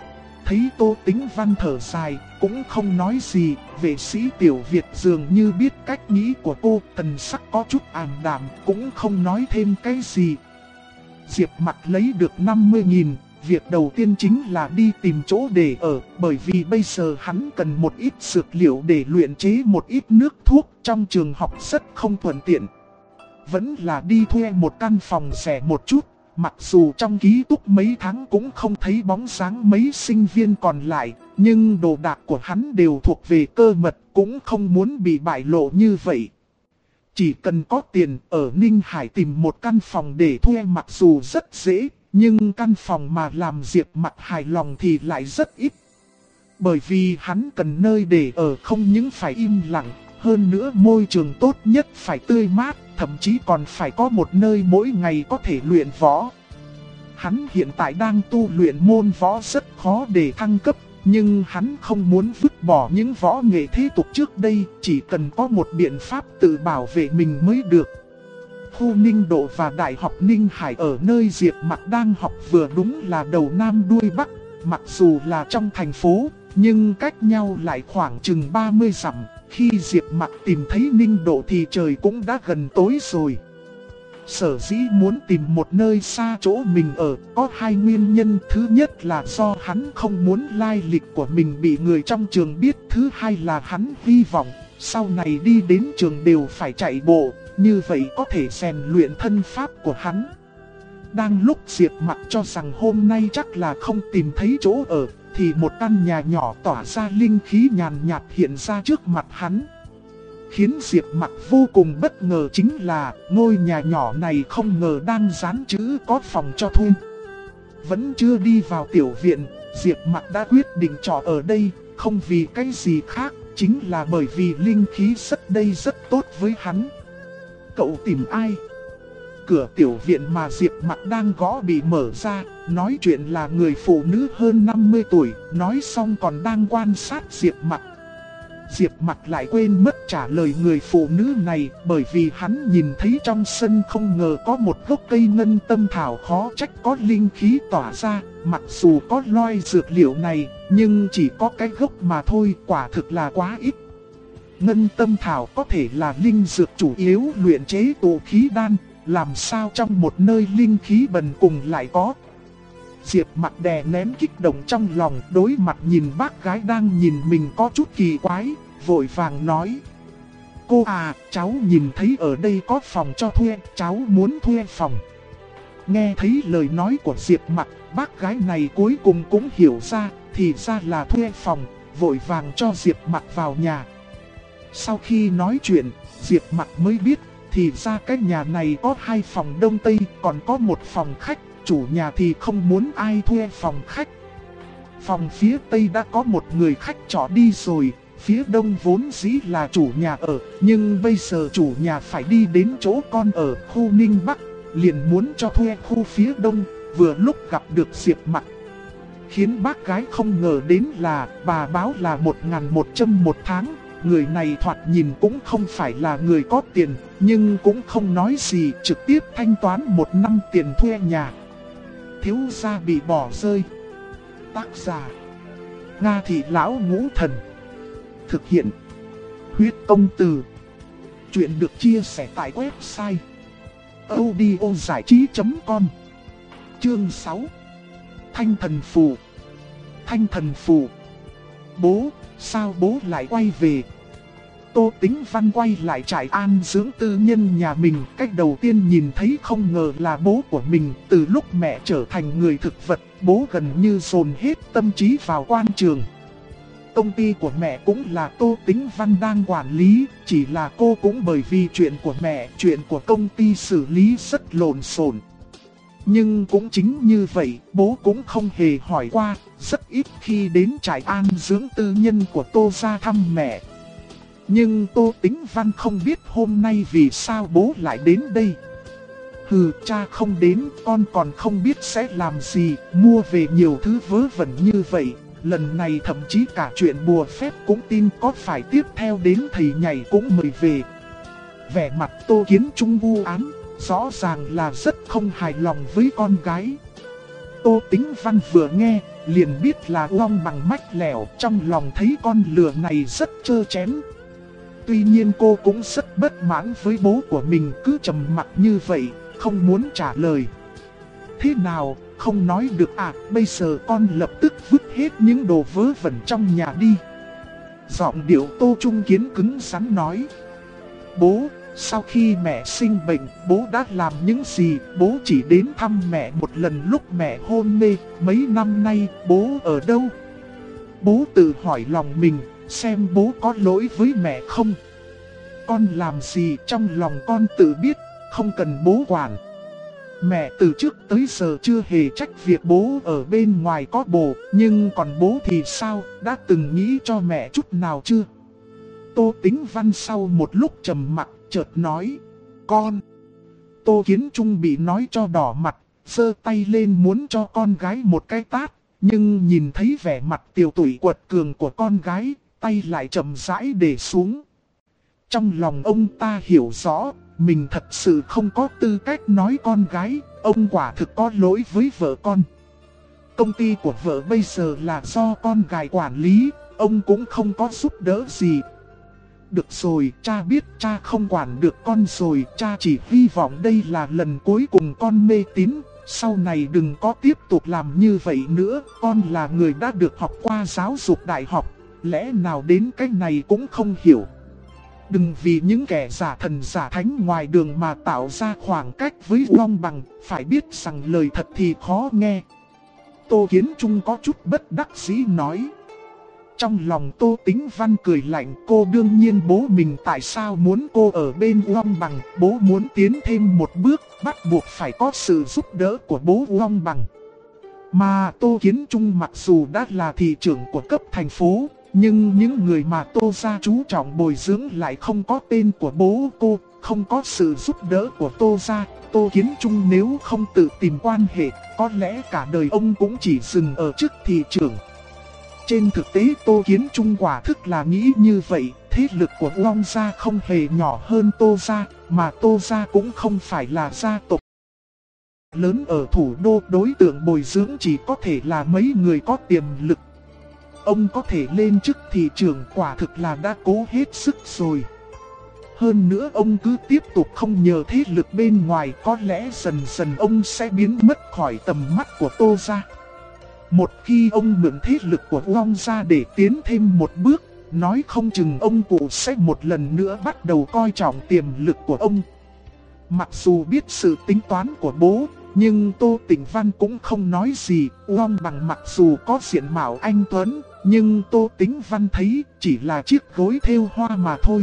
Thấy Tô Tĩnh Văn thở dài, cũng không nói gì, vệ sĩ Tiểu Việt dường như biết cách nghĩ của cô, thần sắc có chút ảm đạm, cũng không nói thêm cái gì. Diệp Mặc lấy được 50.000, việc đầu tiên chính là đi tìm chỗ để ở, bởi vì bây giờ hắn cần một ít dược liệu để luyện chế một ít nước thuốc, trong trường học rất không thuận tiện. Vẫn là đi thuê một căn phòng rẻ một chút, mặc dù trong ký túc mấy tháng cũng không thấy bóng dáng mấy sinh viên còn lại, nhưng đồ đạc của hắn đều thuộc về cơ mật, cũng không muốn bị bại lộ như vậy. Chỉ cần có tiền, ở Ninh Hải tìm một căn phòng để thuê mặc dù rất dễ, nhưng căn phòng mà làm Diệp Mặc hài lòng thì lại rất ít. Bởi vì hắn cần nơi để ở không những phải im lặng, hơn nữa môi trường tốt nhất phải tươi mát, thậm chí còn phải có một nơi mỗi ngày có thể luyện võ. Hắn hiện tại đang tu luyện môn võ rất khó để thăng cấp, nhưng hắn không muốn vứt bỏ những võ nghệ thế tục trước đây, chỉ cần có một biện pháp tự bảo vệ mình mới được. Khu Ninh Độ và Đại học Ninh Hải ở nơi Diệp Mặc đang học vừa đúng là đầu Nam đuôi Bắc, mặc dù là trong thành phố, nhưng cách nhau lại khoảng chừng 30 dặm. Khi Diệp Mặc tìm thấy Ninh Độ thì trời cũng đã gần tối rồi. Sở dĩ muốn tìm một nơi xa chỗ mình ở có 2 nguyên nhân. Thứ nhất là do hắn không muốn lai lịch của mình bị người trong trường biết. Thứ hai là hắn hy vọng sau này đi đến trường đều phải chạy bộ, như vậy có thể rèn luyện thân pháp của hắn. Đang lúc Diệp Mặc cho rằng hôm nay chắc là không tìm thấy chỗ ở, thì một căn nhà nhỏ tỏa ra linh khí nhàn nhạt hiện ra trước mặt hắn. Khiến Diệp Mặc vô cùng bất ngờ chính là ngôi nhà nhỏ này không ngờ đang dán chữ có phòng cho thuê. Vẫn chưa đi vào tiểu viện, Diệp Mặc đã quyết định trọ ở đây, không vì cái gì khác, chính là bởi vì linh khí rất đây rất tốt với hắn. Cậu tìm ai? Cửa tiểu viện mà Diệp Mặc đang gõ bị mở ra, nói chuyện là người phụ nữ hơn 50 tuổi, nói xong còn đang quan sát Diệp Mặc. Diệp Mặc lại quên mất trả lời người phụ nữ này, bởi vì hắn nhìn thấy trong sân không ngờ có một gốc cây ngân tâm thảo, khó trách có linh khí tỏa ra. Mặc dù có loại dược liệu này, nhưng chỉ có cái gốc mà thôi, quả thực là quá ít. Ngân tâm thảo có thể là linh dược chủ yếu luyện chế tụ khí đan, làm sao trong một nơi linh khí bần cùng lại có. Diệp Mặc đè nén kích động trong lòng, đối mặt nhìn bác gái đang nhìn mình có chút kỳ quái, vội vàng nói: Cô à, cháu nhìn thấy ở đây có phòng cho thuê, cháu muốn thuê phòng. Nghe thấy lời nói của Diệp Mặc, bác gái này cuối cùng cũng hiểu ra, thì ra là thuê phòng, vội vàng cho Diệp Mặc vào nhà. Sau khi nói chuyện, Diệp Mặc mới biết, thì ra cái nhà này có 2 phòng đông tây, còn có 1 phòng khách. Chủ nhà thì không muốn ai thuê phòng khách. Phòng phía tây đã có một người khách trọ đi rồi, phía đông vốn dĩ là chủ nhà ở, nhưng bây giờ chủ nhà phải đi đến chỗ con ở khu Ninh Bắc, liền muốn cho thuê khu phía đông, vừa lúc gặp được Diệp Mặc. Khiến bác gái không ngờ đến là bà báo là 1.100 một tháng. Người này thoạt nhìn cũng không phải là người có tiền, nhưng cũng không nói gì, trực tiếp thanh toán 1 năm tiền thuê nhà. Thiếu gia bị bỏ rơi. Tác giả: Nga Thị Lão Ngũ Thần. Thực hiện: Huyết Công Từ. Chuyện được chia sẻ tại website audiozảichí.com. Chương 6: Thanh Thần Phù. Thanh Thần Phù. Bố, sao bố lại quay về? Tô Tĩnh Văn quay lại trại an dưỡng tư nhân nhà mình, cách đầu tiên nhìn thấy không ngờ là bố của mình. Từ lúc mẹ trở thành người thực vật, bố gần như dồn hết tâm trí vào quan trường. Công ty của mẹ cũng là Tô Tĩnh Văn đang quản lý, chỉ là cô cũng bởi vì chuyện của mẹ, chuyện của công ty xử lý rất lộn xộn. Nhưng cũng chính như vậy, bố cũng không hề hỏi qua, rất ít khi đến trại an dưỡng tư nhân của Tô ra thăm mẹ. Nhưng Tô Tĩnh Văn không biết hôm nay vì sao bố lại đến đây. Hừ, cha không đến, con còn không biết sẽ làm gì, mua về nhiều thứ vớ vẩn như vậy. Lần này thậm chí cả chuyện bùa phép cũng tin, có phải tiếp theo đến thầy nhảy cũng mời về. Vẻ mặt Tô Kiến Trung u ám, rõ ràng là rất không hài lòng với con gái. Tô Tĩnh Văn vừa nghe, liền biết là Long Bằng mách lẻo, trong lòng thấy con lừa này rất trơ chén. Tuy nhiên cô cũng rất bất mãn với bố của mình cứ trầm mặc như vậy, không muốn trả lời. Thế nào, không nói được à, bây giờ con lập tức vứt hết những đồ vớ vẩn trong nhà đi. Giọng điệu Tô Trung Kiến cứng rắn nói. Bố, sau khi mẹ sinh bệnh, bố đã làm những gì? Bố chỉ đến thăm mẹ một lần lúc mẹ hôn mê, mấy năm nay bố ở đâu? Bố tự hỏi lòng mình, xem bố có lỗi với mẹ không? Con làm gì trong lòng con tự biết, không cần bố quản. Mẹ từ trước tới giờ chưa hề trách việc bố ở bên ngoài có bồ, nhưng còn bố thì sao, đã từng nghĩ cho mẹ chút nào chưa? Tô Tĩnh Văn sau một lúc trầm mặc, chợt nói, con. Tô Kiến Trung bị nói cho đỏ mặt, giơ tay lên muốn cho con gái một cái tát, nhưng nhìn thấy vẻ mặt tiều tụy quật cường của con gái, tay lại chậm rãi để xuống. Trong lòng ông ta hiểu rõ, mình thật sự không có tư cách nói con gái, ông quả thực có lỗi với vợ con. Công ty của vợ bây giờ là do con gái quản lý, ông cũng không có giúp đỡ gì. Được rồi, cha biết cha không quản được con rồi, cha chỉ hy vọng đây là lần cuối cùng con mê tín. Sau này đừng có tiếp tục làm như vậy nữa, con là người đã được học qua giáo dục đại học, lẽ nào đến cái này cũng không hiểu. Đừng vì những kẻ giả thần giả thánh ngoài đường mà tạo ra khoảng cách với Long Bằng, phải biết rằng lời thật thì khó nghe. Tô Kiến Trung có chút bất đắc dĩ nói. Trong lòng Tô Tĩnh Văn cười lạnh, cô đương nhiên bố mình tại sao muốn cô ở bên Long Bằng, bố muốn tiến thêm một bước, bắt buộc phải có sự giúp đỡ của bố Long Bằng. Mà Tô Kiến Trung mặc dù đã là thị trưởng của cấp thành phố, Nhưng những người mà Tô gia chú trọng bồi dưỡng lại không có tên của bố cô, không có sự giúp đỡ của Tô gia. Tô Kiến Trung nếu không tự tìm quan hệ, có lẽ cả đời ông cũng chỉ dừng ở chức thị trưởng. Trên thực tế Tô Kiến Trung quả thức là nghĩ như vậy, thế lực của Uông gia không hề nhỏ hơn Tô gia, mà Tô gia cũng không phải là gia tộc lớn ở thủ đô, đối tượng bồi dưỡng chỉ có thể là mấy người có tiềm lực. Ông có thể lên chức thị trưởng quả thực là đã cố hết sức rồi. Hơn nữa ông cứ tiếp tục không nhờ thế lực bên ngoài, có lẽ dần dần ông sẽ biến mất khỏi tầm mắt của Tô gia. Một khi ông mượn thế lực của Uông gia để tiến thêm một bước, nói không chừng ông cụ sẽ một lần nữa bắt đầu coi trọng tiềm lực của ông. Mặc dù biết sự tính toán của bố, nhưng Tô Tĩnh Văn cũng không nói gì. Uông Bằng mặc dù có diện mạo anh tuấn, nhưng Tô Tĩnh Văn thấy chỉ là chiếc gối thêu hoa mà thôi.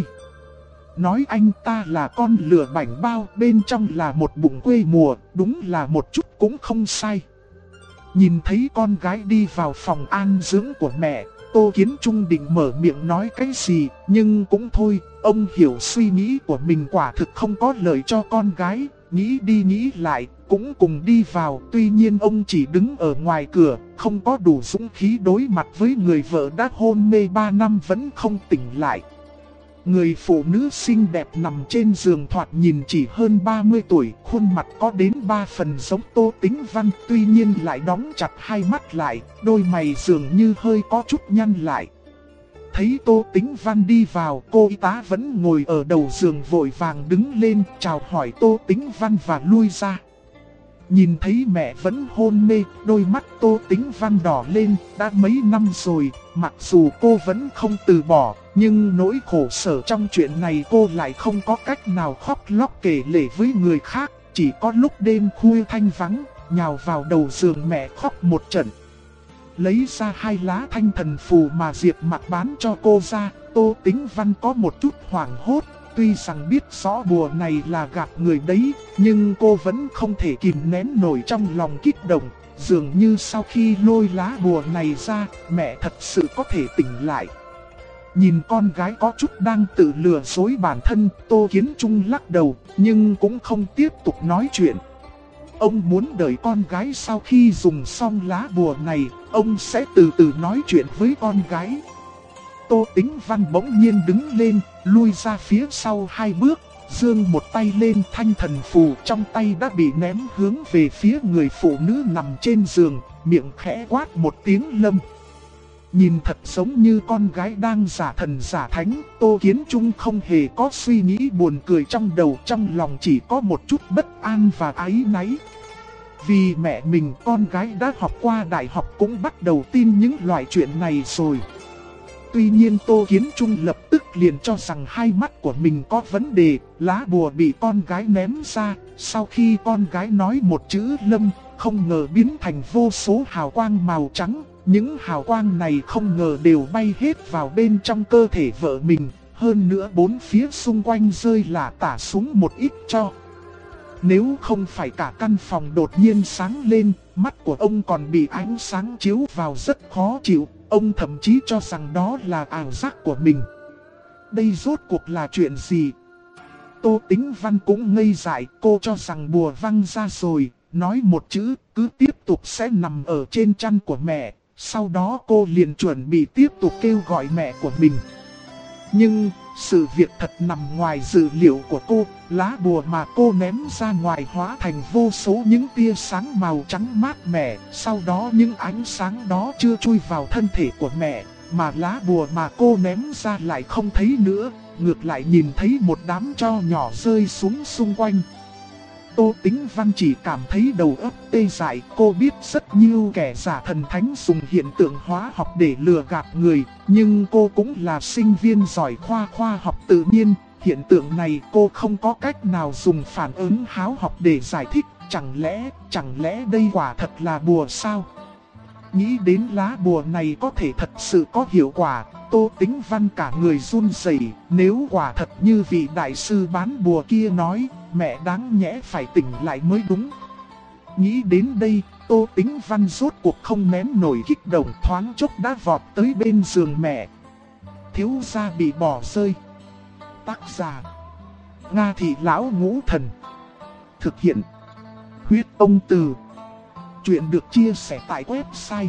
Nói anh ta là con lừa bảnh bao, bên trong là một bụng quê mùa, đúng là một chút cũng không sai. Nhìn thấy con gái đi vào phòng an dưỡng của mẹ, Tô Kiến Trung định mở miệng nói cái gì, nhưng cũng thôi, ông hiểu suy nghĩ của mình quả thực không có lợi cho con gái, nghĩ đi nghĩ lại, cũng cùng đi vào. Tuy nhiên ông chỉ đứng ở ngoài cửa, không có đủ dũng khí đối mặt với người vợ đã hôn mê 3 năm vẫn không tỉnh lại. Người phụ nữ xinh đẹp nằm trên giường thoạt nhìn chỉ hơn 30 tuổi, khuôn mặt có đến 3 phần giống Tô Tĩnh Văn, tuy nhiên lại đóng chặt hai mắt lại, đôi mày dường như hơi có chút nhăn lại. Thấy Tô Tĩnh Văn đi vào, cô y tá vẫn ngồi ở đầu giường vội vàng đứng lên chào hỏi Tô Tĩnh Văn và lui ra. Nhìn thấy mẹ vẫn hôn mê, đôi mắt Tô Tĩnh Văn đỏ lên, đã mấy năm rồi, mặc dù cô vẫn không từ bỏ, nhưng nỗi khổ sở trong chuyện này cô lại không có cách nào khóc lóc kể lể với người khác, chỉ có lúc đêm khuya thanh vắng, nhào vào đầu giường mẹ khóc một trận. Lấy ra 2 lá thanh thần phù mà Diệp Mặc bán cho cô ra, Tô Tĩnh Văn có một chút hoảng hốt. Tuy rằng biết rõ bùa này là gạt người đấy, nhưng cô vẫn không thể kìm nén nổi trong lòng kích động. Dường như sau khi lôi lá bùa này ra, mẹ thật sự có thể tỉnh lại. Nhìn con gái có chút đang tự lừa dối bản thân, Tô Kiến Trung lắc đầu, nhưng cũng không tiếp tục nói chuyện. Ông muốn đợi con gái sau khi dùng xong lá bùa này, ông sẽ từ từ nói chuyện với con gái. Tô Tĩnh Văn bỗng nhiên đứng lên, lui ra phía sau 2 bước, giương một tay lên, thanh thần phù trong tay đã bị ném hướng về phía người phụ nữ nằm trên giường, miệng khẽ quát một tiếng lâm. Nhìn thật giống như con gái đang giả thần giả thánh, Tô Kiến Trung không hề có suy nghĩ buồn cười trong đầu, trong lòng chỉ có một chút bất an và áy náy. Vì mẹ mình, con gái đã học qua đại học cũng bắt đầu tin những loại chuyện này rồi. Tuy nhiên Tô Kiến Trung lập tức liền cho rằng hai mắt của mình có vấn đề, lá bùa bị con gái ném ra, sau khi con gái nói một chữ lâm, không ngờ biến thành vô số hào quang màu trắng, những hào quang này không ngờ đều bay hết vào bên trong cơ thể vợ mình, hơn nữa bốn phía xung quanh rơi lả tả xuống một ít cho. Nếu không phải cả căn phòng đột nhiên sáng lên, mắt của ông còn bị ánh sáng chiếu vào rất khó chịu. Ông thậm chí cho rằng đó là ảo giác của mình. Đây rốt cuộc là chuyện gì? Tô Tĩnh Văn cũng ngây dại, cô cho rằng bùa văng ra rồi, nói một chữ, cứ tiếp tục sẽ nằm ở trên chăn của mẹ. Sau đó cô liền chuẩn bị tiếp tục kêu gọi mẹ của mình. Nhưng sự việc thật nằm ngoài dự liệu của cô, lá bùa mà cô ném ra ngoài hóa thành vô số những tia sáng màu trắng mát mẻ. Sau đó những ánh sáng đó chưa chui vào thân thể của mẹ, mà lá bùa mà cô ném ra lại không thấy nữa, ngược lại nhìn thấy một đám tro nhỏ rơi xuống xung quanh. Tô Tĩnh Văn chỉ cảm thấy đầu óc tê dại, cô biết rất nhiều kẻ giả thần thánh dùng hiện tượng hóa học để lừa gạt người, nhưng cô cũng là sinh viên giỏi khoa học tự nhiên, hiện tượng này cô không có cách nào dùng phản ứng hóa học để giải thích, chẳng lẽ đây quả thật là bùa sao? Nghĩ đến lá bùa này có thể thật sự có hiệu quả, Tô Tĩnh Văn cả người run rẩy. Nếu quả thật như vị đại sư bán bùa kia nói, mẹ đáng nhẽ phải tỉnh lại mới đúng. Nghĩ đến đây, Tô Tĩnh Văn rốt cuộc không nén nổi kích động, thoáng chốc đã vọt tới bên giường mẹ, thiếu gia bị bỏ rơi. Tác giả: Nga Thị Lão Ngũ Thần. Thực hiện: Huyết Ông Từ. Chuyện được chia sẻ tại website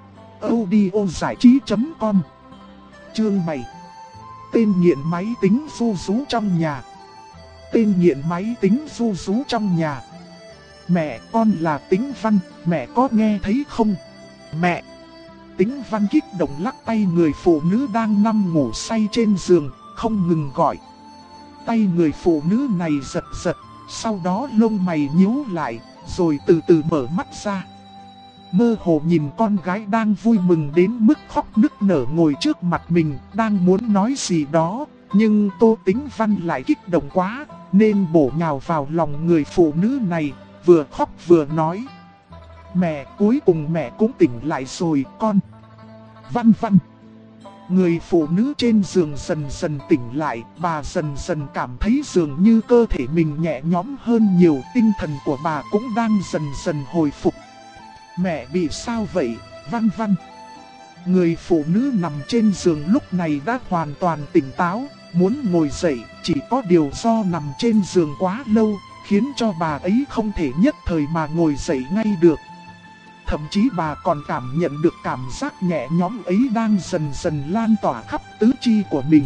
audiozảichí.com. Chương 7. Tên nghiện máy tính ru rú trong nhà. Tên nghiện máy tính ru rú trong nhà. Mẹ, con là Tĩnh Văn, mẹ có nghe thấy không? Mẹ! Tĩnh Văn kích động lắc tay người phụ nữ đang nằm ngủ say trên giường, không ngừng gọi. Tay người phụ nữ này giật giật, sau đó lông mày nhíu lại, rồi từ từ mở mắt ra. Mơ hồ nhìn con gái đang vui mừng đến mức khóc nức nở ngồi trước mặt mình, đang muốn nói gì đó, nhưng Tô Tĩnh Văn lại kích động quá, nên bổ nhào vào lòng người phụ nữ này, vừa khóc vừa nói. Mẹ, cuối cùng mẹ cũng tỉnh lại rồi con. Văn Văn. Người phụ nữ trên giường dần dần tỉnh lại, bà dần dần cảm thấy dường như cơ thể mình nhẹ nhõm hơn nhiều, tinh thần của bà cũng đang dần dần hồi phục. Mẹ bị sao vậy, Văn Văn? Người phụ nữ nằm trên giường lúc này đã hoàn toàn tỉnh táo, muốn ngồi dậy, chỉ có điều do nằm trên giường quá lâu, khiến cho bà ấy không thể nhất thời mà ngồi dậy ngay được. Thậm chí bà còn cảm nhận được cảm giác nhẹ nhõm ấy đang dần dần lan tỏa khắp tứ chi của mình.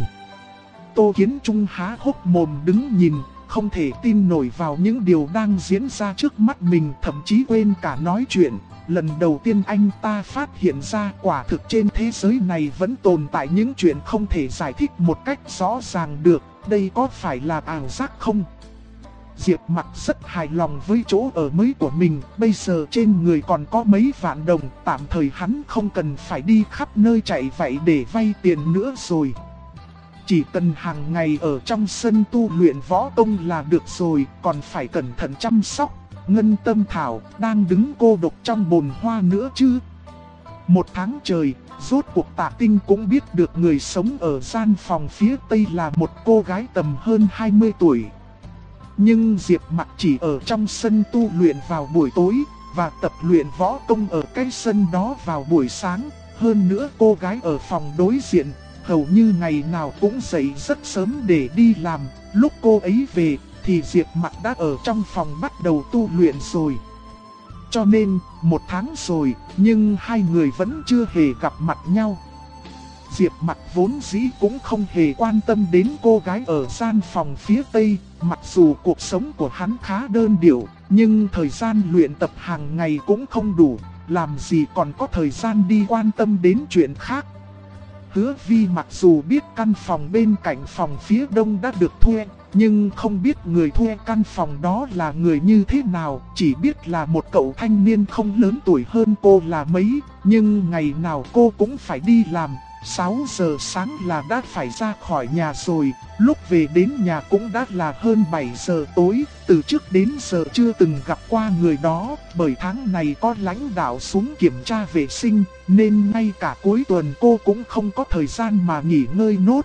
Tô Kiến Trung há hốc mồm đứng nhìn, không thể tin nổi vào những điều đang diễn ra trước mắt mình, thậm chí quên cả nói chuyện. Lần đầu tiên anh ta phát hiện ra quả thực trên thế giới này vẫn tồn tại những chuyện không thể giải thích một cách rõ ràng được. Đây có phải là ảo giác không? Diệp Mặc rất hài lòng với chỗ ở mới của mình, bây giờ trên người còn có mấy vạn đồng, tạm thời hắn không cần phải đi khắp nơi chạy vậy để vay tiền nữa rồi. Chỉ cần hàng ngày ở trong sân tu luyện võ công là được rồi, còn phải cẩn thận chăm sóc Ngân Tâm Thảo đang đứng cô độc trong bồn hoa nữa chứ. Một tháng trời, rốt cuộc Tạ Tinh cũng biết được người sống ở gian phòng phía tây là một cô gái tầm hơn 20 tuổi. Nhưng Diệp Mặc chỉ ở trong sân tu luyện vào buổi tối, và tập luyện võ công ở cái sân đó vào buổi sáng. Hơn nữa cô gái ở phòng đối diện, hầu như ngày nào cũng dậy rất sớm để đi làm. Lúc cô ấy về, thì Diệp Mặc đã ở trong phòng bắt đầu tu luyện rồi. Cho nên, một tháng rồi, nhưng hai người vẫn chưa hề gặp mặt nhau. Diệp Mặc vốn dĩ cũng không hề quan tâm đến cô gái ở gian phòng phía tây, mặc dù cuộc sống của hắn khá đơn điệu, nhưng thời gian luyện tập hàng ngày cũng không đủ, làm gì còn có thời gian đi quan tâm đến chuyện khác. Hứa Vi mặc dù biết căn phòng bên cạnh phòng phía đông đã được thuê, nhưng không biết người thuê căn phòng đó là người như thế nào, chỉ biết là một cậu thanh niên không lớn tuổi hơn cô là mấy, nhưng ngày nào cô cũng phải đi làm. 6 giờ sáng là đã phải ra khỏi nhà rồi, lúc về đến nhà cũng đã là hơn 7 giờ tối, từ trước đến giờ chưa từng gặp qua người đó, bởi tháng này có lãnh đạo xuống kiểm tra vệ sinh, nên ngay cả cuối tuần cô cũng không có thời gian mà nghỉ ngơi nốt.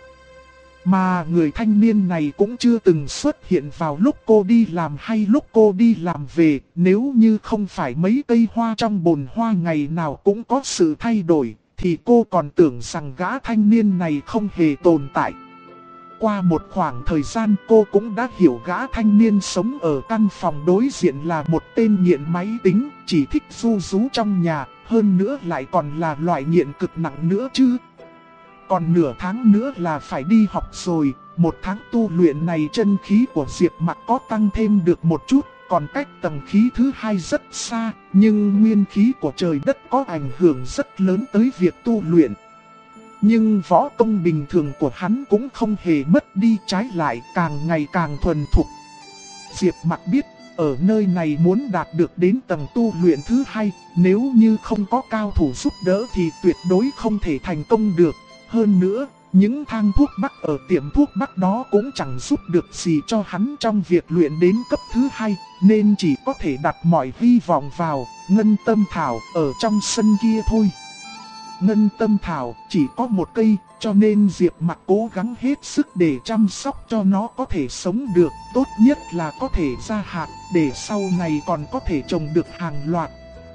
Mà người thanh niên này cũng chưa từng xuất hiện vào lúc cô đi làm hay lúc cô đi làm về, nếu như không phải mấy cây hoa trong bồn hoa ngày nào cũng có sự thay đổi, thì cô còn tưởng rằng gã thanh niên này không hề tồn tại. Qua một khoảng thời gian cô cũng đã hiểu gã thanh niên sống ở căn phòng đối diện là một tên nghiện máy tính, chỉ thích ru rú trong nhà, hơn nữa lại còn là loại nghiện cực nặng nữa chứ. Còn nửa tháng nữa là phải đi học rồi, một tháng tu luyện này chân khí của Diệp Mặc có tăng thêm được một chút, còn cách tầng khí thứ hai rất xa, nhưng nguyên khí của trời đất có ảnh hưởng rất lớn tới việc tu luyện. Nhưng võ công bình thường của hắn cũng không hề mất đi, trái lại càng ngày càng thuần thục. Diệp Mặc biết, ở nơi này muốn đạt được đến tầng tu luyện thứ hai, nếu như không có cao thủ giúp đỡ thì tuyệt đối không thể thành công được. Hơn nữa, những thang thuốc bắc ở tiệm thuốc bắc đó cũng chẳng giúp được gì cho hắn trong việc luyện đến cấp thứ hai, nên chỉ có thể đặt mọi hy vọng vào Ngân Tâm Thảo ở trong sân kia thôi. Ngân Tâm Thảo chỉ có một cây, cho nên Diệp Mặc cố gắng hết sức để chăm sóc cho nó có thể sống được, tốt nhất là có thể ra hạt, để sau này còn có thể trồng được hàng loạt.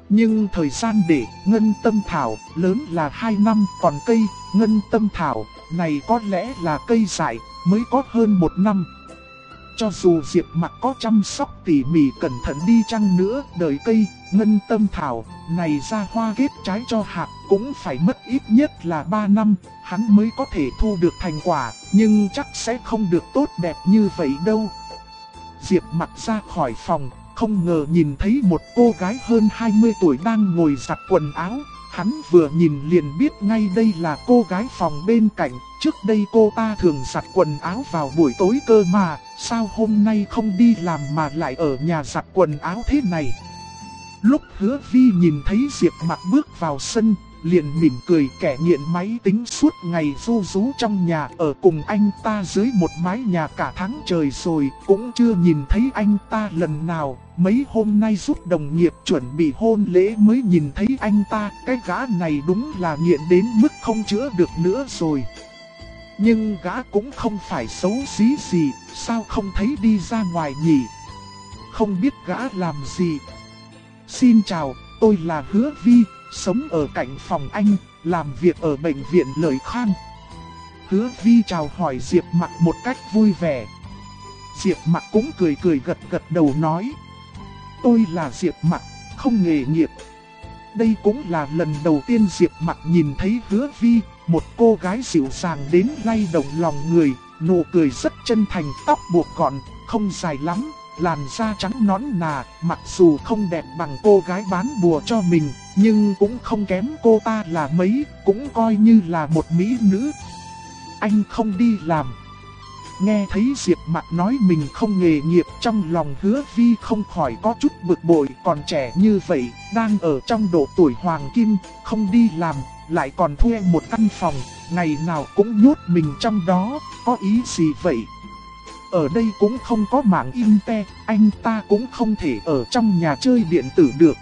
Nhưng thời gian để ngân tâm thảo lớn là 2 năm, còn cây ngân tâm thảo này có lẽ là cây dại mới có hơn 1 năm. Cho dù Diệp Mặc có chăm sóc tỉ mỉ cẩn thận đi chăng nữa, đời cây ngân tâm thảo này ra hoa kết trái cho hạt cũng phải mất ít nhất là 3 năm, hắn mới có thể thu được thành quả, nhưng chắc sẽ không được tốt đẹp như vậy đâu. Diệp Mặc ra khỏi phòng, không ngờ nhìn thấy một cô gái hơn 20 tuổi đang ngồi giặt quần áo. Hắn vừa nhìn liền biết ngay đây là cô gái phòng bên cạnh. Trước đây cô ta thường giặt quần áo vào buổi tối cơ mà, sao hôm nay không đi làm mà lại ở nhà giặt quần áo thế này? Lúc Hứa Vi nhìn thấy Diệp Mặc bước vào sân, liền mỉm cười, kẻ nghiện máy tính suốt ngày ru rú trong nhà, ở cùng anh ta dưới một mái nhà cả tháng trời rồi, cũng chưa nhìn thấy anh ta lần nào. Mấy hôm nay giúp đồng nghiệp chuẩn bị hôn lễ mới nhìn thấy anh ta, cái gã này đúng là nghiện đến mức không chữa được nữa rồi. Nhưng gã cũng không phải xấu xí gì, sao không thấy đi ra ngoài nhỉ? Không biết gã làm gì. Xin chào, tôi là Hứa Vi, sống ở cạnh phòng anh, làm việc ở bệnh viện Lợi Khan. Hứa Vi chào hỏi Diệp Mặc một cách vui vẻ. Diệp Mặc cũng cười gật đầu nói: tôi là Diệp Mặc, không nghề nghiệp. Đây cũng là lần đầu tiên Diệp Mặc nhìn thấy Hứa Vi, một cô gái dịu dàng đến lay động lòng người, nụ cười rất chân thành, tóc buộc gọn, không dài lắm, làn da trắng nõn nà, mặc dù không đẹp bằng cô gái bán bùa cho mình, nhưng cũng không kém cô ta là mấy, cũng coi như là một mỹ nữ. Anh không đi làm. Nghe thấy Diệp Mặc nói mình không nghề nghiệp, trong lòng Hứa Vi không khỏi có chút bực bội, còn trẻ như vậy, đang ở trong độ tuổi hoàng kim, không đi làm, lại còn thuê một căn phòng, ngày nào cũng nhốt mình trong đó, có ý gì vậy? Ở đây cũng không có mạng internet, anh ta cũng không thể ở trong nhà chơi điện tử được.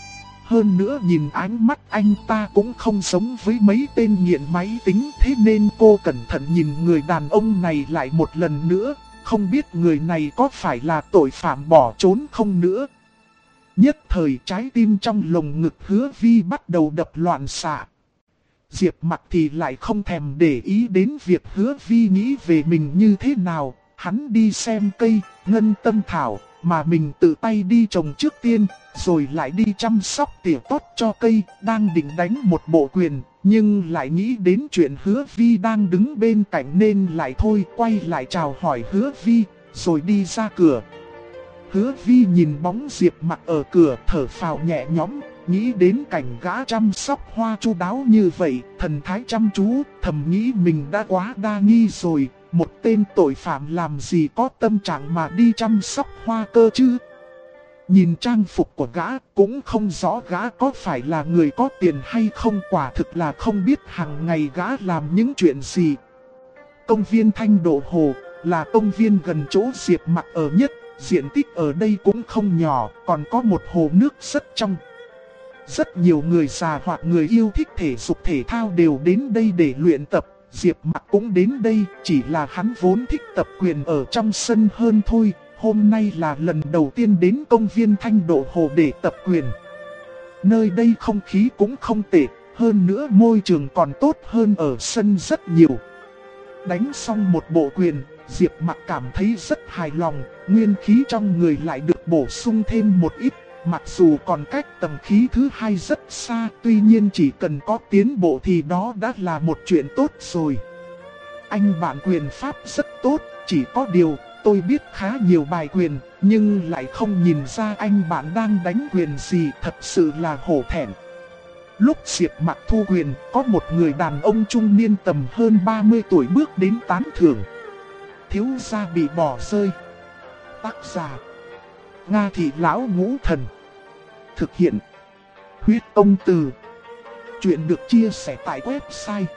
Hơn nữa nhìn ánh mắt anh ta cũng không giống với mấy tên nghiện máy tính, thế nên cô cẩn thận nhìn người đàn ông này lại một lần nữa, không biết người này có phải là tội phạm bỏ trốn không nữa. Nhất thời trái tim trong lồng ngực Hứa Vi bắt đầu đập loạn xạ. Diệp Mặc thì lại không thèm để ý đến việc Hứa Vi nghĩ về mình như thế nào. Hắn đi xem cây ngân tâm thảo mà mình tự tay đi trồng trước tiên, rồi lại đi chăm sóc tỉa tót cho cây, đang định đánh một bộ quyền, nhưng lại nghĩ đến chuyện Hứa Vi đang đứng bên cạnh nên lại thôi, quay lại chào hỏi Hứa Vi, rồi đi ra cửa. Hứa Vi nhìn bóng Diệp Mặc ở cửa, thở phào nhẹ nhõm, nghĩ đến cảnh gã chăm sóc hoa chu đáo như vậy, thần thái chăm chú, thầm nghĩ mình đã quá đa nghi rồi. Một tên tội phạm làm gì có tâm trạng mà đi chăm sóc hoa cơ chứ? Nhìn trang phục của gã cũng không rõ gã có phải là người có tiền hay không, quả thực là không biết hàng ngày gã làm những chuyện gì. Công viên Thanh Độ Hồ là công viên gần chỗ Diệp Mặc ở nhất, diện tích ở đây cũng không nhỏ, còn có một hồ nước rất trong. Rất nhiều người già hoặc người yêu thích thể dục thể thao đều đến đây để luyện tập. Diệp Mặc cũng đến đây, chỉ là hắn vốn thích tập quyền ở trong sân hơn thôi. Hôm nay là lần đầu tiên đến công viên Thanh Độ Hồ để tập quyền. Nơi đây không khí cũng không tệ, hơn nữa môi trường còn tốt hơn ở sân rất nhiều. Đánh xong một bộ quyền, Diệp Mặc cảm thấy rất hài lòng, nguyên khí trong người lại được bổ sung thêm một ít. Mặc dù còn cách tầng khí thứ hai rất xa, tuy nhiên chỉ cần có tiến bộ thì đó đã là một chuyện tốt rồi. Anh bạn quyền pháp rất tốt, chỉ có điều tôi biết khá nhiều bài quyền, nhưng lại không nhìn ra anh bạn đang đánh quyền gì, thật sự là hổ thẹn. Lúc Diệp Mặc thu quyền, có một người đàn ông trung niên tầm hơn 30 tuổi bước đến tán thưởng. Thiếu gia bị bỏ rơi. Tác giả: Nga Thị Lão Ngũ Thần. Thực hiện: Huyết Công Từ. Chuyện được chia sẻ tại website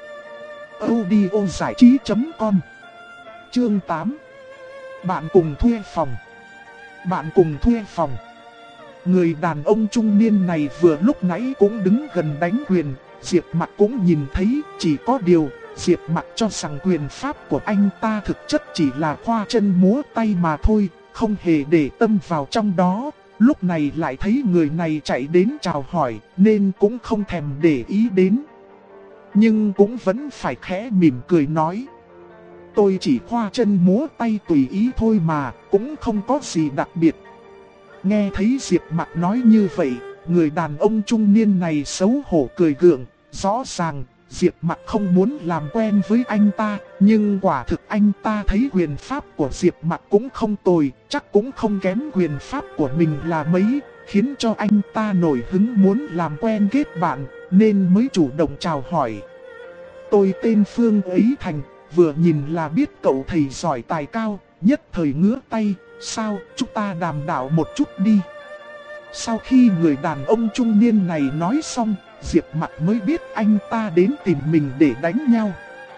audiozảichí.com. Chương 8. Bạn cùng thuê phòng. Bạn cùng thuê phòng. Người đàn ông trung niên này vừa lúc nãy cũng đứng gần đánh quyền, Diệp Mặc cũng nhìn thấy, chỉ có điều Diệp Mặc cho rằng quyền pháp của anh ta thực chất chỉ là khoa chân múa tay mà thôi, không hề để tâm vào trong đó. Lúc này lại thấy người này chạy đến chào hỏi nên cũng không thèm để ý đến. Nhưng cũng vẫn phải khẽ mỉm cười nói: tôi chỉ khoa chân múa tay tùy ý thôi mà, cũng không có gì đặc biệt. Nghe thấy Diệp Mặc nói như vậy, người đàn ông trung niên này xấu hổ cười gượng. Rõ ràng Diệp Mặc không muốn làm quen với anh ta, nhưng quả thực anh ta thấy quyền pháp của Diệp Mặc cũng không tồi, chắc cũng không kém quyền pháp của mình là mấy, khiến cho anh ta nổi hứng muốn làm quen kết bạn, nên mới chủ động chào hỏi. Tôi tên Phương Ấy Thành, vừa nhìn là biết cậu thầy giỏi tài cao, nhất thời ngứa tay, sao chúng ta đàm đạo một chút đi. Sau khi người đàn ông trung niên này nói xong, Diệp Mặc mới biết anh ta đến tìm mình để đánh nhau.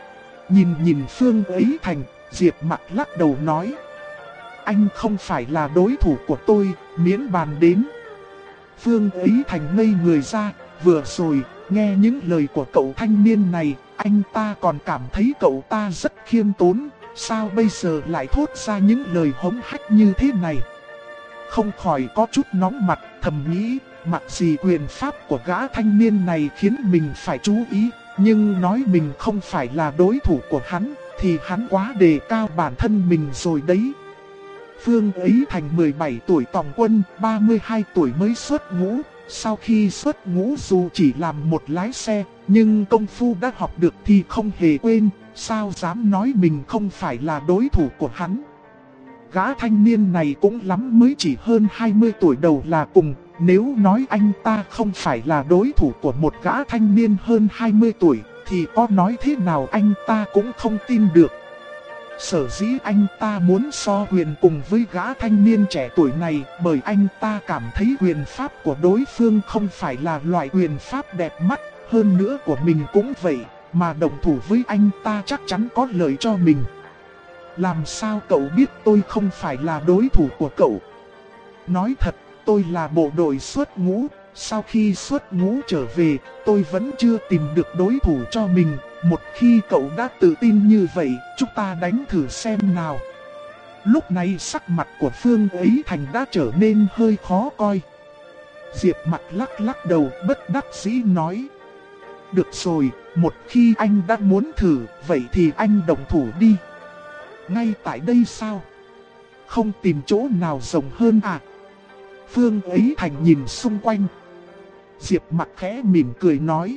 Nhìn Phương Ấy Thành, Diệp Mặc lắc đầu nói: anh không phải là đối thủ của tôi, miễn bàn đến. Phương Ấy Thành ngây người ra, vừa rồi, nghe những lời của cậu thanh niên này, anh ta còn cảm thấy cậu ta rất khiêm tốn, sao bây giờ lại thốt ra những lời hống hách như thế này. Không khỏi có chút nóng mặt, thầm nghĩ, mặc gì quyền pháp của gã thanh niên này khiến mình phải chú ý, nhưng nói mình không phải là đối thủ của hắn, thì hắn quá đề cao bản thân mình rồi đấy. Phương Ấy Thành 17 tuổi tòng quân, 32 tuổi mới xuất ngũ. Sau khi xuất ngũ dù chỉ làm một lái xe, nhưng công phu đã học được thì không hề quên, sao dám nói mình không phải là đối thủ của hắn. Gã thanh niên này cũng lắm mới chỉ hơn 20 tuổi đầu là cùng, nếu nói anh ta không phải là đối thủ của một gã thanh niên hơn 20 tuổi, thì có nói thế nào anh ta cũng không tin được. Sở dĩ anh ta muốn so quyền cùng với gã thanh niên trẻ tuổi này, bởi anh ta cảm thấy quyền pháp của đối phương không phải là loại quyền pháp đẹp mắt, hơn nữa của mình cũng vậy, mà đồng thủ với anh ta chắc chắn có lợi cho mình. Làm sao cậu biết tôi không phải là đối thủ của cậu? Nói thật, tôi là bộ đội xuất ngũ, sau khi xuất ngũ trở về, tôi vẫn chưa tìm được đối thủ cho mình. Một khi cậu đã tự tin như vậy, chúng ta đánh thử xem nào. Lúc này sắc mặt của Phương Ấy Thành đã trở nên hơi khó coi. Diệp Mặc lắc lắc đầu bất đắc dĩ nói: được rồi, một khi anh đã muốn thử, vậy thì anh đồng thủ đi. Ngay tại đây sao? Không tìm chỗ nào rộng hơn à? Phương Ấy Thành nhìn xung quanh. Diệp Mặc khẽ mỉm cười nói: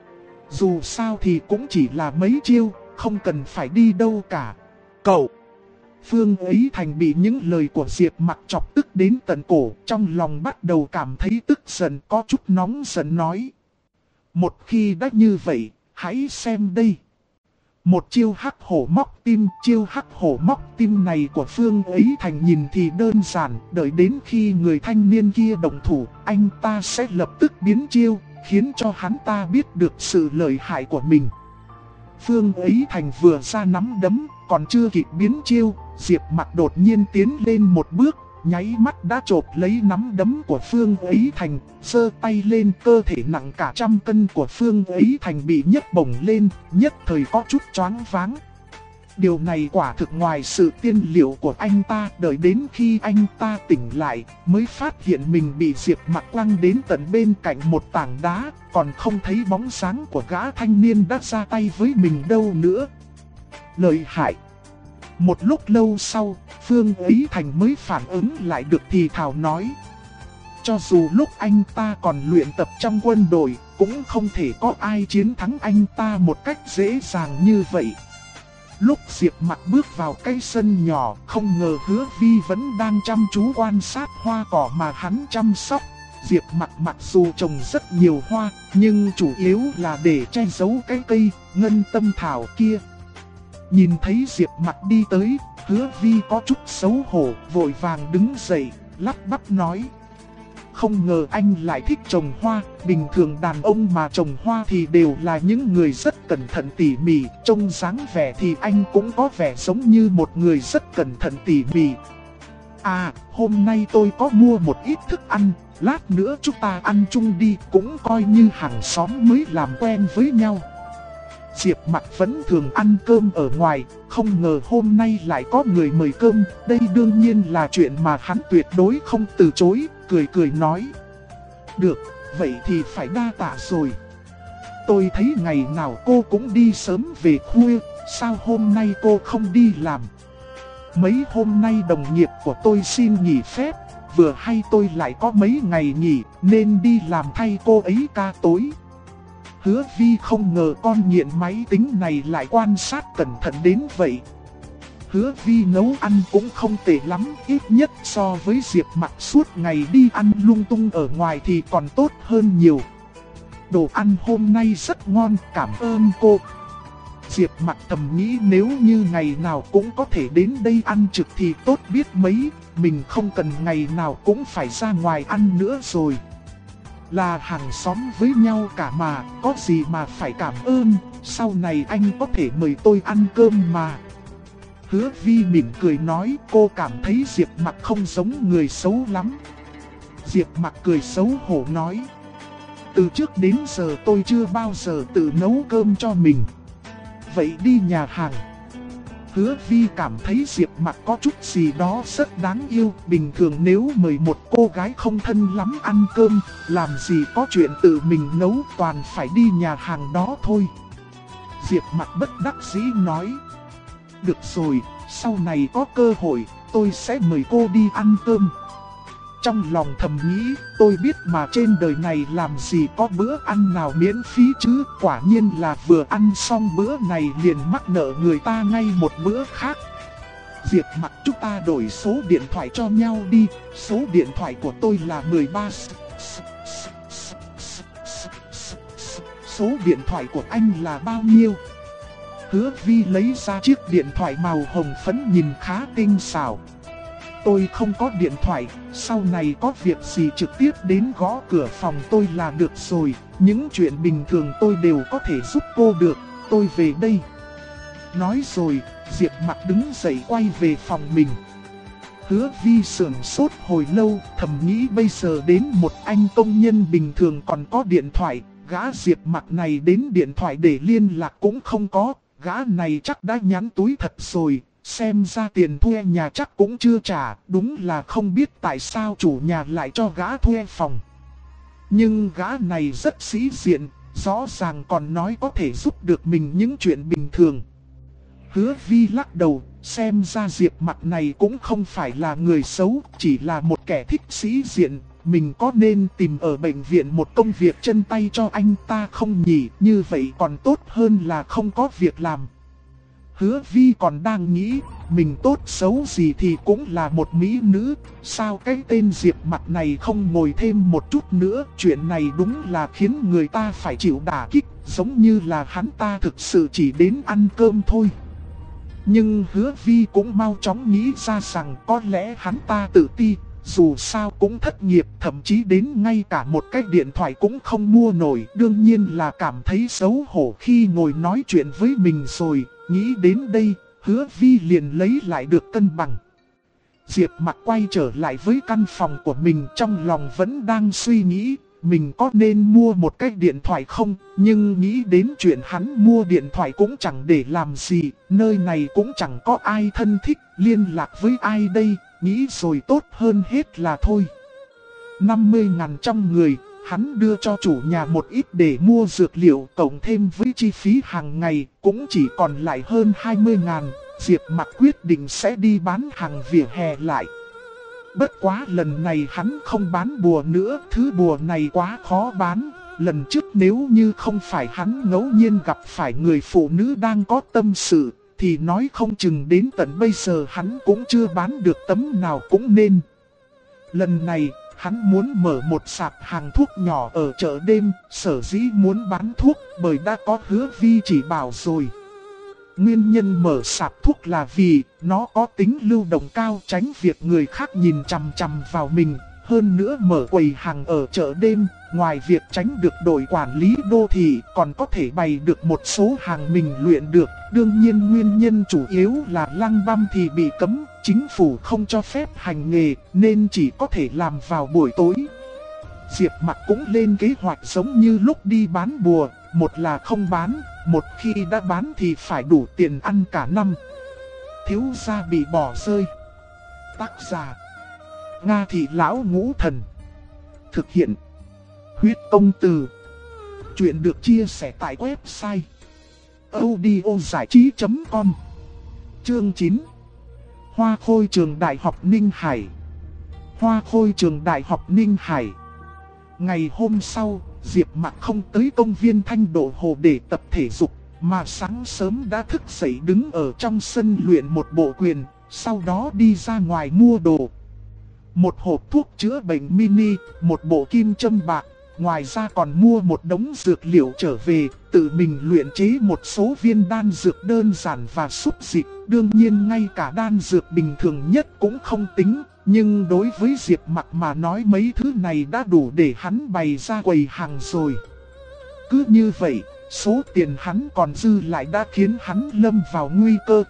dù sao thì cũng chỉ là mấy chiêu, không cần phải đi đâu cả. Cậu! Phương Ấy Thành bị những lời của Diệp Mặc chọc tức đến tận cổ, trong lòng bắt đầu cảm thấy tức giận, có chút nóng giận nói: một khi đã như vậy, hãy xem đây. Một chiêu hắc hổ móc tim, chiêu hắc hổ móc tim này của Phương Ấy Thành nhìn thì đơn giản, đợi đến khi người thanh niên kia động thủ, anh ta sẽ lập tức biến chiêu, khiến cho hắn ta biết được sự lợi hại của mình. Phương Ấy Thành vừa ra nắm đấm, còn chưa kịp biến chiêu, Diệp Mặc đột nhiên tiến lên một bước, nháy mắt đã chộp lấy nắm đấm của Phương Ấy Thành, giơ tay lên, cơ thể nặng cả 100 cân của Phương Ấy Thành bị nhấc bổng lên, nhất thời có chút choáng váng. Điều này quả thực ngoài sự tiên liệu của anh ta, đợi đến khi anh ta tỉnh lại, mới phát hiện mình bị Diệp Mặc quăng đến tận bên cạnh một tảng đá, còn không thấy bóng dáng của gã thanh niên đã ra tay với mình đâu nữa. Lợi hại! Một lúc lâu sau, Phương Ấy Thành mới phản ứng lại được thì thào nói: cho dù lúc anh ta còn luyện tập trong quân đội, cũng không thể có ai chiến thắng anh ta một cách dễ dàng như vậy. Lúc Diệp Mặc bước vào cái sân nhỏ, không ngờ Hứa Vi vẫn đang chăm chú quan sát hoa cỏ mà hắn chăm sóc. Diệp Mặc mặc dù trồng rất nhiều hoa, nhưng chủ yếu là để che giấu cái cây ngân tâm thảo kia. Nhìn thấy Diệp Mặc đi tới, Hứa Vi có chút xấu hổ, vội vàng đứng dậy, lắp bắp nói: không ngờ anh lại thích trồng hoa, bình thường đàn ông mà trồng hoa thì đều là những người rất cẩn thận tỉ mỉ, trông dáng vẻ thì anh cũng có vẻ giống như một người rất cẩn thận tỉ mỉ. À, hôm nay tôi có mua một ít thức ăn, lát nữa chúng ta ăn chung đi, cũng coi như hàng xóm mới làm quen với nhau. Diệp Mặc vẫn thường ăn cơm ở ngoài, không ngờ hôm nay lại có người mời cơm, đây đương nhiên là chuyện mà hắn tuyệt đối không từ chối, cười cười nói. Được, vậy thì phải đa tạ rồi. Tôi thấy ngày nào cô cũng đi sớm về khuya, sao hôm nay cô không đi làm? Mấy hôm nay đồng nghiệp của tôi xin nghỉ phép, vừa hay tôi lại có mấy ngày nghỉ nên đi làm thay cô ấy ca tối. Hứa Vi không ngờ con nghiện máy tính này lại quan sát cẩn thận đến vậy. Hứa Vi nấu ăn cũng không tệ lắm, ít nhất so với Diệp Mặc suốt ngày đi ăn lung tung ở ngoài thì còn tốt hơn nhiều. Đồ ăn hôm nay rất ngon, cảm ơn cô. Diệp Mặc thầm nghĩ nếu như ngày nào cũng có thể đến đây ăn trực thì tốt biết mấy, mình không cần ngày nào cũng phải ra ngoài ăn nữa rồi. Là hàng xóm với nhau cả mà, có gì mà phải cảm ơn, sau này anh có thể mời tôi ăn cơm mà. Hứa Vi mỉm cười nói, cô cảm thấy Diệp Mặc không giống người xấu lắm. Diệp Mặc cười xấu hổ nói, từ trước đến giờ tôi chưa bao giờ tự nấu cơm cho mình. Vậy đi nhà hàng. Hứa Vi cảm thấy Diệp Mặc có chút gì đó rất đáng yêu. Bình thường nếu mời một cô gái không thân lắm ăn cơm, làm gì có chuyện tự mình nấu, toàn phải đi nhà hàng đó thôi. Diệp Mặc bất đắc dĩ nói, được rồi, sau này có cơ hội, tôi sẽ mời cô đi ăn cơm. Trong lòng thầm nghĩ, tôi biết mà trên đời này làm gì có bữa ăn nào miễn phí chứ, quả nhiên là vừa ăn xong bữa này liền mắc nợ người ta ngay một bữa khác. Diệp Mặc, chúng ta đổi số điện thoại cho nhau đi, số điện thoại của tôi là 13. Số điện thoại của anh là bao nhiêu? Hứa Vi lấy ra chiếc điện thoại màu hồng phấn nhìn khá tinh xảo. Tôi không có điện thoại, sau này có việc gì trực tiếp đến gõ cửa phòng tôi là được rồi. Những chuyện bình thường tôi đều có thể giúp cô được, tôi về đây. Nói rồi, Diệp Mặc đứng dậy quay về phòng mình. Hứa Vi sửng sốt hồi lâu, thầm nghĩ bây giờ đến một anh công nhân bình thường còn có điện thoại, gã Diệp Mặc này đến điện thoại để liên lạc cũng không có, gã này chắc đã nhắn túi thật rồi. Xem ra tiền thuê nhà chắc cũng chưa trả, đúng là không biết tại sao chủ nhà lại cho gã thuê phòng. Nhưng gã này rất sĩ diện, rõ ràng còn nói có thể giúp được mình những chuyện bình thường. Hứa Vi lắc đầu, xem ra Diệp Mặc này cũng không phải là người xấu, chỉ là một kẻ thích sĩ diện. Mình có nên tìm ở bệnh viện một công việc chân tay cho anh ta không nhỉ, như vậy còn tốt hơn là không có việc làm. Hứa Vi còn đang nghĩ, mình tốt xấu gì thì cũng là một mỹ nữ, sao cái tên Diệp Mặc này không ngồi thêm một chút nữa, chuyện này đúng là khiến người ta phải chịu đả kích, giống như là hắn ta thực sự chỉ đến ăn cơm thôi. Nhưng Hứa Vi cũng mau chóng nghĩ ra rằng có lẽ hắn ta tự ti, dù sao cũng thất nghiệp, thậm chí đến ngay cả một cái điện thoại cũng không mua nổi, đương nhiên là cảm thấy xấu hổ khi ngồi nói chuyện với mình rồi. Nghĩ đến đây, Hứa Vi liền lấy lại được cân bằng. Diệp Mặc quay trở lại với căn phòng của mình, trong lòng vẫn đang suy nghĩ, mình có nên mua một cái điện thoại không, nhưng nghĩ đến chuyện hắn mua điện thoại cũng chẳng để làm gì, nơi này cũng chẳng có ai thân thích, liên lạc với ai đây, nghĩ rồi tốt hơn hết là thôi. 50.000 trong người. Hắn đưa cho chủ nhà một ít để mua dược liệu, cộng thêm với chi phí hàng ngày, cũng chỉ còn lại hơn 20.000. Diệp Mặc quyết định sẽ đi bán hàng vỉa hè lại. Bất quá lần này hắn không bán bùa nữa, thứ bùa này quá khó bán. Lần trước nếu như không phải hắn ngẫu nhiên gặp phải người phụ nữ đang có tâm sự, thì nói không chừng đến tận bây giờ hắn cũng chưa bán được tấm nào cũng nên. Lần này, hắn muốn mở một sạp hàng thuốc nhỏ ở chợ đêm, sở dĩ muốn bán thuốc bởi đã có Hứa Vi chỉ bảo rồi. Nguyên nhân mở sạp thuốc là vì nó có tính lưu động cao, tránh việc người khác nhìn chằm chằm vào mình. Hơn nữa mở quầy hàng ở chợ đêm, ngoài việc tránh được đội quản lý đô thị, còn có thể bày được một số hàng mình luyện được. Đương nhiên nguyên nhân chủ yếu là lăng băm thì bị cấm, chính phủ không cho phép hành nghề, nên chỉ có thể làm vào buổi tối. Diệp Mặc cũng lên kế hoạch giống như lúc đi bán bùa, một là không bán, một khi đã bán thì phải đủ tiền ăn cả năm. Thiếu gia bị bỏ rơi. Tác giả: Nga Thị Lão Ngũ Thần. thực hiện. Huyết công từ. Chuyện được chia sẻ tại website audiozảichí.com. Chương 9. Hoa khôi trường Đại học Ninh Hải. Hoa khôi trường Đại học Ninh Hải. Ngày hôm sau, Diệp Mạc không tới công viên Thanh Độ Hồ để tập thể dục, mà sáng sớm đã thức dậy đứng ở trong sân luyện một bộ quyền, sau đó đi ra ngoài mua đồ. Một hộp thuốc chữa bệnh mini, một bộ kim châm bạc, ngoài ra còn mua một đống dược liệu trở về, tự mình luyện chế một số viên đan dược đơn giản và xúc dịch. Đương nhiên ngay cả đan dược bình thường nhất cũng không tính, nhưng đối với Diệp Mạc mà nói mấy thứ này đã đủ để hắn bày ra quầy hàng rồi. Cứ như vậy, số tiền hắn còn dư lại đã khiến hắn lâm vào nguy cơ.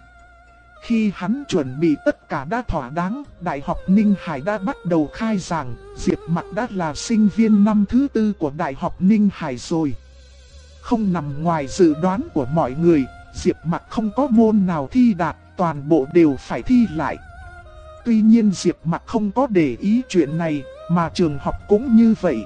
Khi hắn chuẩn bị tất cả đã thỏa đáng, Đại học Ninh Hải đã bắt đầu khai giảng. Diệp Mạc đã là sinh viên năm thứ 4 của Đại học Ninh Hải rồi. Không nằm ngoài dự đoán của mọi người, Diệp Mạc không có môn nào thi đạt, toàn bộ đều phải thi lại. Tuy nhiên Diệp Mạc không có để ý chuyện này, mà trường học cũng như vậy.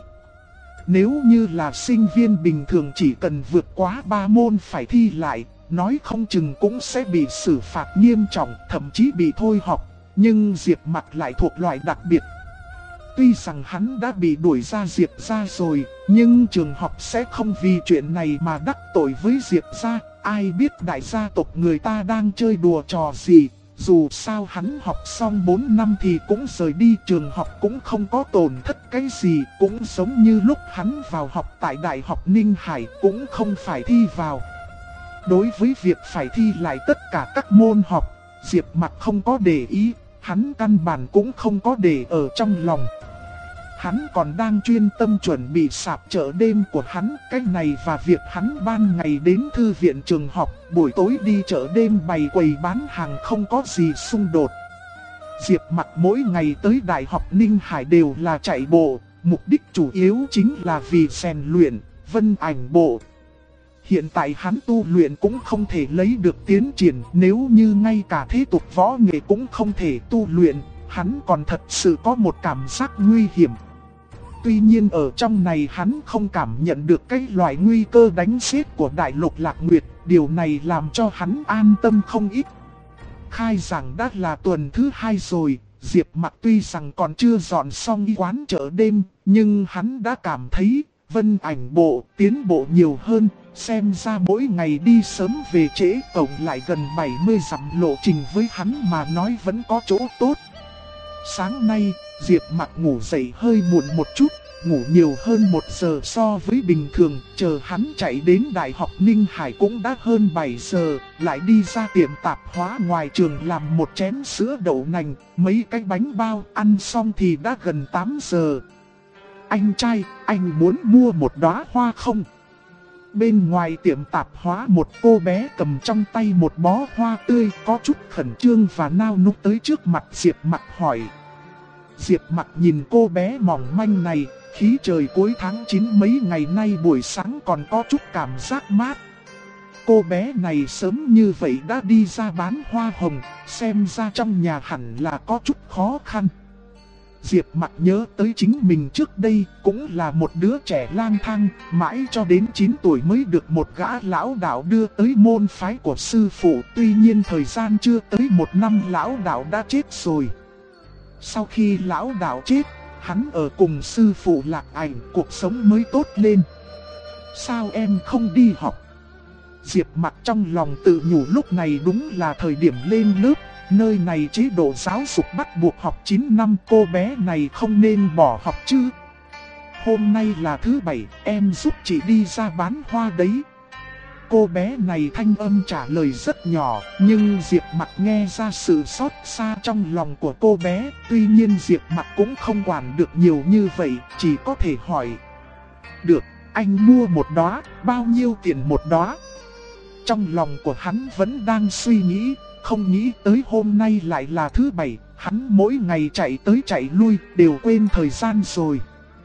Nếu như là sinh viên bình thường chỉ cần vượt quá 3 môn phải thi lại, nói không chừng cũng sẽ bị xử phạt nghiêm trọng, thậm chí bị thôi học. Nhưng Diệp Mạc lại thuộc loại đặc biệt. Tuy rằng hắn đã bị đuổi ra Diệp gia rồi, nhưng trường học sẽ không vì chuyện này mà đắc tội với Diệp gia. Ai biết đại gia tộc người ta đang chơi đùa trò gì. Dù sao hắn học xong 4 năm thì cũng rời đi, trường học cũng không có tổn thất cái gì. Cũng giống như lúc hắn vào học tại Đại học Ninh Hải cũng không phải thi vào. Đối với việc phải thi lại tất cả các môn học, Diệp Mạc không có để ý, hắn căn bản cũng không có để ở trong lòng. Hắn còn đang chuyên tâm chuẩn bị sạp chợ đêm của hắn, cái này và việc hắn ban ngày đến thư viện trường học, buổi tối đi chợ đêm bày quầy bán hàng không có gì xung đột. Diệp Mạc mỗi ngày tới Đại học Ninh Hải đều là chạy bộ, mục đích chủ yếu chính là vì rèn luyện vân ảnh bộ. Hiện tại hắn tu luyện cũng không thể lấy được tiến triển, nếu như ngay cả thế tục võ nghệ cũng không thể tu luyện, hắn còn thật sự có một cảm giác nguy hiểm. Tuy nhiên ở trong này hắn không cảm nhận được cái loại nguy cơ đánh giết của Đại Lục Lạc Nguyệt, điều này làm cho hắn an tâm không ít. Khai giảng đã là tuần thứ 2 rồi, Diệp Mạc tuy rằng còn chưa dọn xong quán chợ đêm, nhưng hắn đã cảm thấy vân ảnh bộ tiến bộ nhiều hơn. Xem ra mỗi ngày đi sớm về trễ tổng lại gần 70 dặm lộ trình với hắn mà nói vẫn có chỗ tốt. Sáng nay, Diệp Mạc ngủ dậy hơi muộn một chút, ngủ nhiều hơn 1 giờ so với bình thường. Chờ hắn chạy đến Đại học Ninh Hải cũng đã hơn 7 giờ, lại đi ra tiệm tạp hóa ngoài trường làm một chén sữa đậu nành, mấy cái bánh bao, ăn xong thì đã gần 8 giờ. Anh trai, anh muốn mua một đóa hoa không? Bên ngoài tiệm tạp hóa một cô bé cầm trong tay một bó hoa tươi có chút khẩn trương và nao núng tới trước mặt Diệp Mạc hỏi. Diệp Mạc nhìn cô bé mỏng manh này, khí trời cuối tháng 9 mấy ngày nay buổi sáng còn có chút cảm giác mát. Cô bé này sớm như vậy đã đi ra bán hoa hồng, xem ra trong nhà hẳn là có chút khó khăn. Diệp Mạc nhớ tới chính mình trước đây cũng là một đứa trẻ lang thang, mãi cho đến 9 tuổi mới được một gã lão đạo đưa tới môn phái của sư phụ. Tuy nhiên thời gian chưa tới 1 năm lão đạo đã chết rồi. Sau khi lão đạo chết, hắn ở cùng sư phụ Lạc Ảnh, cuộc sống mới tốt lên. Sao em không đi học? Diệp Mạc trong lòng tự nhủ lúc này đúng là thời điểm lên lớp. Nơi này chế độ giáo dục bắt buộc học 9 năm, cô bé này không nên bỏ học chứ. Hôm nay là thứ 7, em giúp chị đi ra bán hoa đấy. Cô bé này thanh âm trả lời rất nhỏ, nhưng Diệp Mạc nghe ra sự xót xa trong lòng của cô bé. Tuy nhiên Diệp Mạc cũng không quản được nhiều như vậy, chỉ có thể hỏi. Được, anh mua một đóa, bao nhiêu tiền một đóa? Trong lòng của hắn vẫn đang suy nghĩ. Không nghĩ tới hôm nay lại là thứ 7, hắn mỗi ngày chạy tới chạy lui, đều quên thời gian rồi.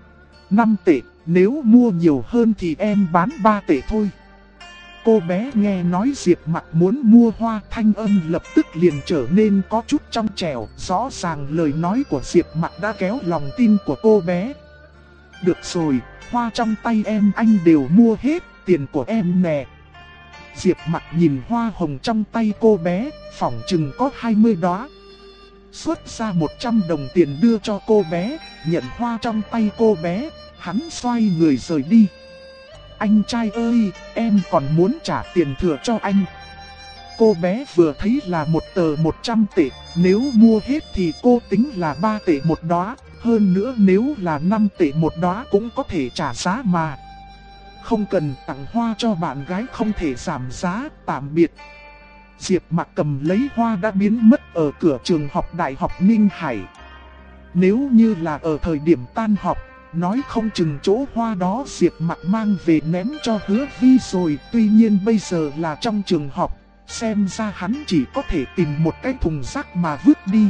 5 tệ, nếu mua nhiều hơn thì em bán 3 tệ thôi. Cô bé nghe nói Diệp Mạc muốn mua hoa, thanh âm lập tức liền trở nên có chút trong trẻo. Rõ ràng lời nói của Diệp Mạc đã kéo lòng tin của cô bé. Được rồi, hoa trong tay em anh đều mua hết, tiền của em nè. Diệp Mặc nhìn hoa hồng trong tay cô bé, phỏng chừng có 20 đóa. Xuất ra 100 đồng tiền đưa cho cô bé, nhận hoa trong tay cô bé, hắn xoay người rời đi. Anh trai ơi, em còn muốn trả tiền thừa cho anh. Cô bé vừa thấy là một tờ 100 tệ, nếu mua hết thì cô tính là 3 tệ một đóa, hơn nữa nếu là 5 tệ một đóa cũng có thể trả giá mà. Không cần, tặng hoa cho bạn gái không thể giảm giá, tạm biệt. Diệp Mặc cầm lấy hoa đã biến mất ở cửa trường học Đại học Ninh Hải. Nếu như là ở thời điểm tan học, nói không chừng chỗ hoa đó Diệp Mặc mang về ném cho Hứa Vi rồi. Tuy nhiên bây giờ là trong trường học, xem ra hắn chỉ có thể tìm một cái thùng rác mà vứt đi.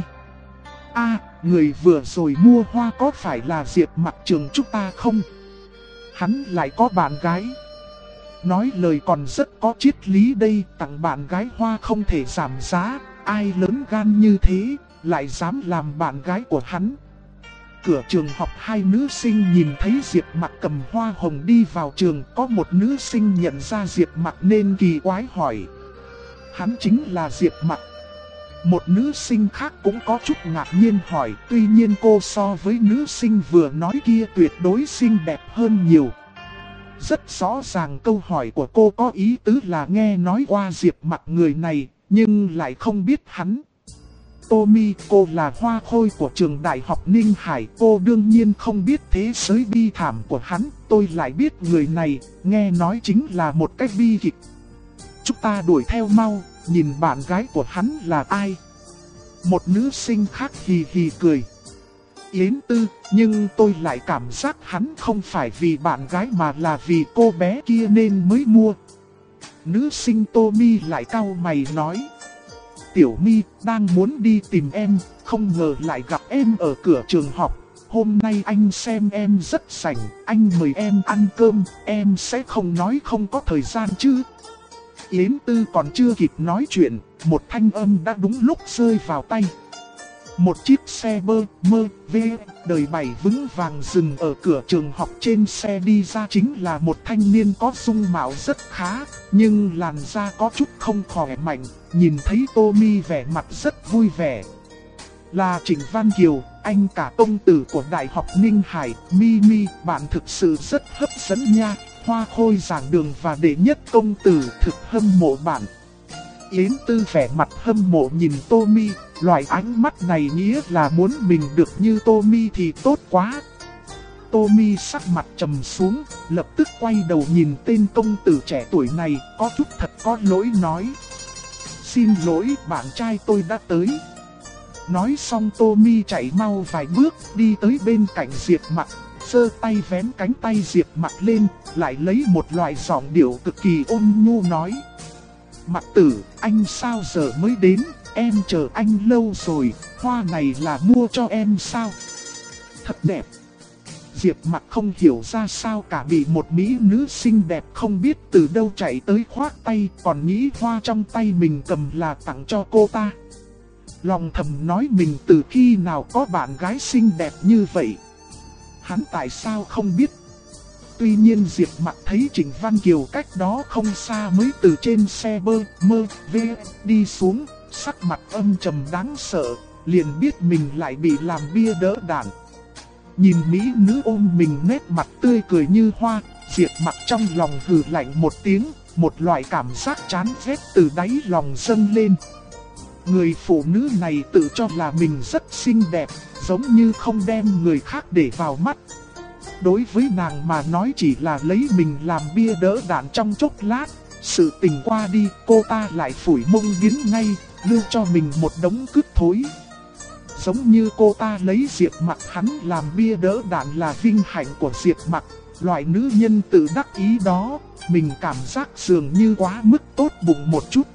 Người vừa rồi mua hoa có phải là Diệp Mặc trường chúng ta không? Hắn lại có bạn gái. Nói lời còn rất có triết lý đây, tặng bạn gái hoa không thể giảm giá, ai lớn gan như thế, lại dám làm bạn gái của hắn. Cửa trường học hai nữ sinh nhìn thấy Diệp Mặc cầm hoa hồng đi vào trường, có một nữ sinh nhận ra Diệp Mặc nên kỳ quái hỏi. Hắn chính là Diệp Mặc. Một nữ sinh khác cũng có chút ngạc nhiên hỏi, tuy nhiên cô so với nữ sinh vừa nói kia tuyệt đối xinh đẹp hơn nhiều. Rất rõ ràng câu hỏi của cô có ý tứ là nghe nói qua Diệp Mặc người này, nhưng lại không biết hắn. Tommy, cô là hoa khôi của trường Đại học Ninh Hải, cô đương nhiên không biết thế giới bi thảm của hắn, tôi lại biết người này, nghe nói chính là một cách bi kịch. Chúng ta đuổi theo mau, nhìn bạn gái của hắn là ai? Một nữ sinh khác hì hì cười. Yến Tư, nhưng tôi lại cảm giác hắn không phải vì bạn gái mà là vì cô bé kia nên mới mua. Nữ sinh Tommy lại cau mày nói. Tiểu My, đang muốn đi tìm em, không ngờ lại gặp em ở cửa trường học. Hôm nay anh xem em rất rảnh, anh mời em ăn cơm, em sẽ không nói không có thời gian chứ. Yến Tư còn chưa kịp nói chuyện, một thanh âm đã đúng lúc rơi vào tay. Một chiếc xe BMW đời 7 vững vàng dừng ở cửa trường học, trên xe đi ra chính là một thanh niên có dung mạo rất khá, nhưng làn da có chút không khỏe mạnh, nhìn thấy Tommy vẻ mặt rất vui vẻ. Là Trịnh Văn Kiều, anh cả công tử của Đại học Ninh Hải. Mimi, bạn thực sự rất hấp dẫn nha, hoa khôi giảng đường và đệ nhất công tử, thực hâm mộ bạn. Yến Tư vẻ mặt hâm mộ nhìn Tommy, loại ánh mắt này nghĩa là muốn mình được như Tommy thì tốt quá. Tommy sắc mặt trầm xuống, lập tức quay đầu nhìn tên công tử trẻ tuổi này, có chút thật có lỗi nói. Xin lỗi, bạn trai tôi đã tới. Nói xong Tommy chạy mau vài bước, đi tới bên cạnh Diệp Mặc, giơ tay vén cánh tay Diệp Mặc lên, lại lấy một loại giọng điệu cực kỳ ôn nhu nói. Mặc tử, anh sao giờ mới đến, em chờ anh lâu rồi, hoa này là mua cho em sao? Thật đẹp. Diệp Mặc không hiểu ra sao cả, bị một mỹ nữ xinh đẹp không biết từ đâu chạy tới khoác tay, còn nghĩ hoa trong tay mình cầm là tặng cho cô ta. Lòng thầm nói mình từ khi nào có bạn gái xinh đẹp như vậy. Hắn tại sao không biết. Tuy nhiên Diệp Mặc thấy Trịnh Văn Kiều cách đó không xa mới từ trên xe BMW đi xuống, sắc mặt âm trầm đáng sợ, liền biết mình lại bị làm bia đỡ đạn. Nhìn mỹ nữ ôm mình nét mặt tươi cười như hoa, Diệp Mặc trong lòng hừ lạnh một tiếng, một loại cảm giác chán ghét từ đáy lòng dâng lên. Người phụ nữ này tự cho là mình rất xinh đẹp, giống như không đem người khác để vào mắt. Đối với nàng mà nói chỉ là lấy mình làm bia đỡ đạn trong chốc lát, sự tình qua đi cô ta lại phủi mông biến ngay, lưu cho mình một đống cứt thối. Giống như cô ta lấy Diệp Mặc hắn làm bia đỡ đạn là vinh hạnh của Diệp Mặc, loại nữ nhân tự đắc ý đó, mình cảm giác dường như quá mức tốt bụng một chút.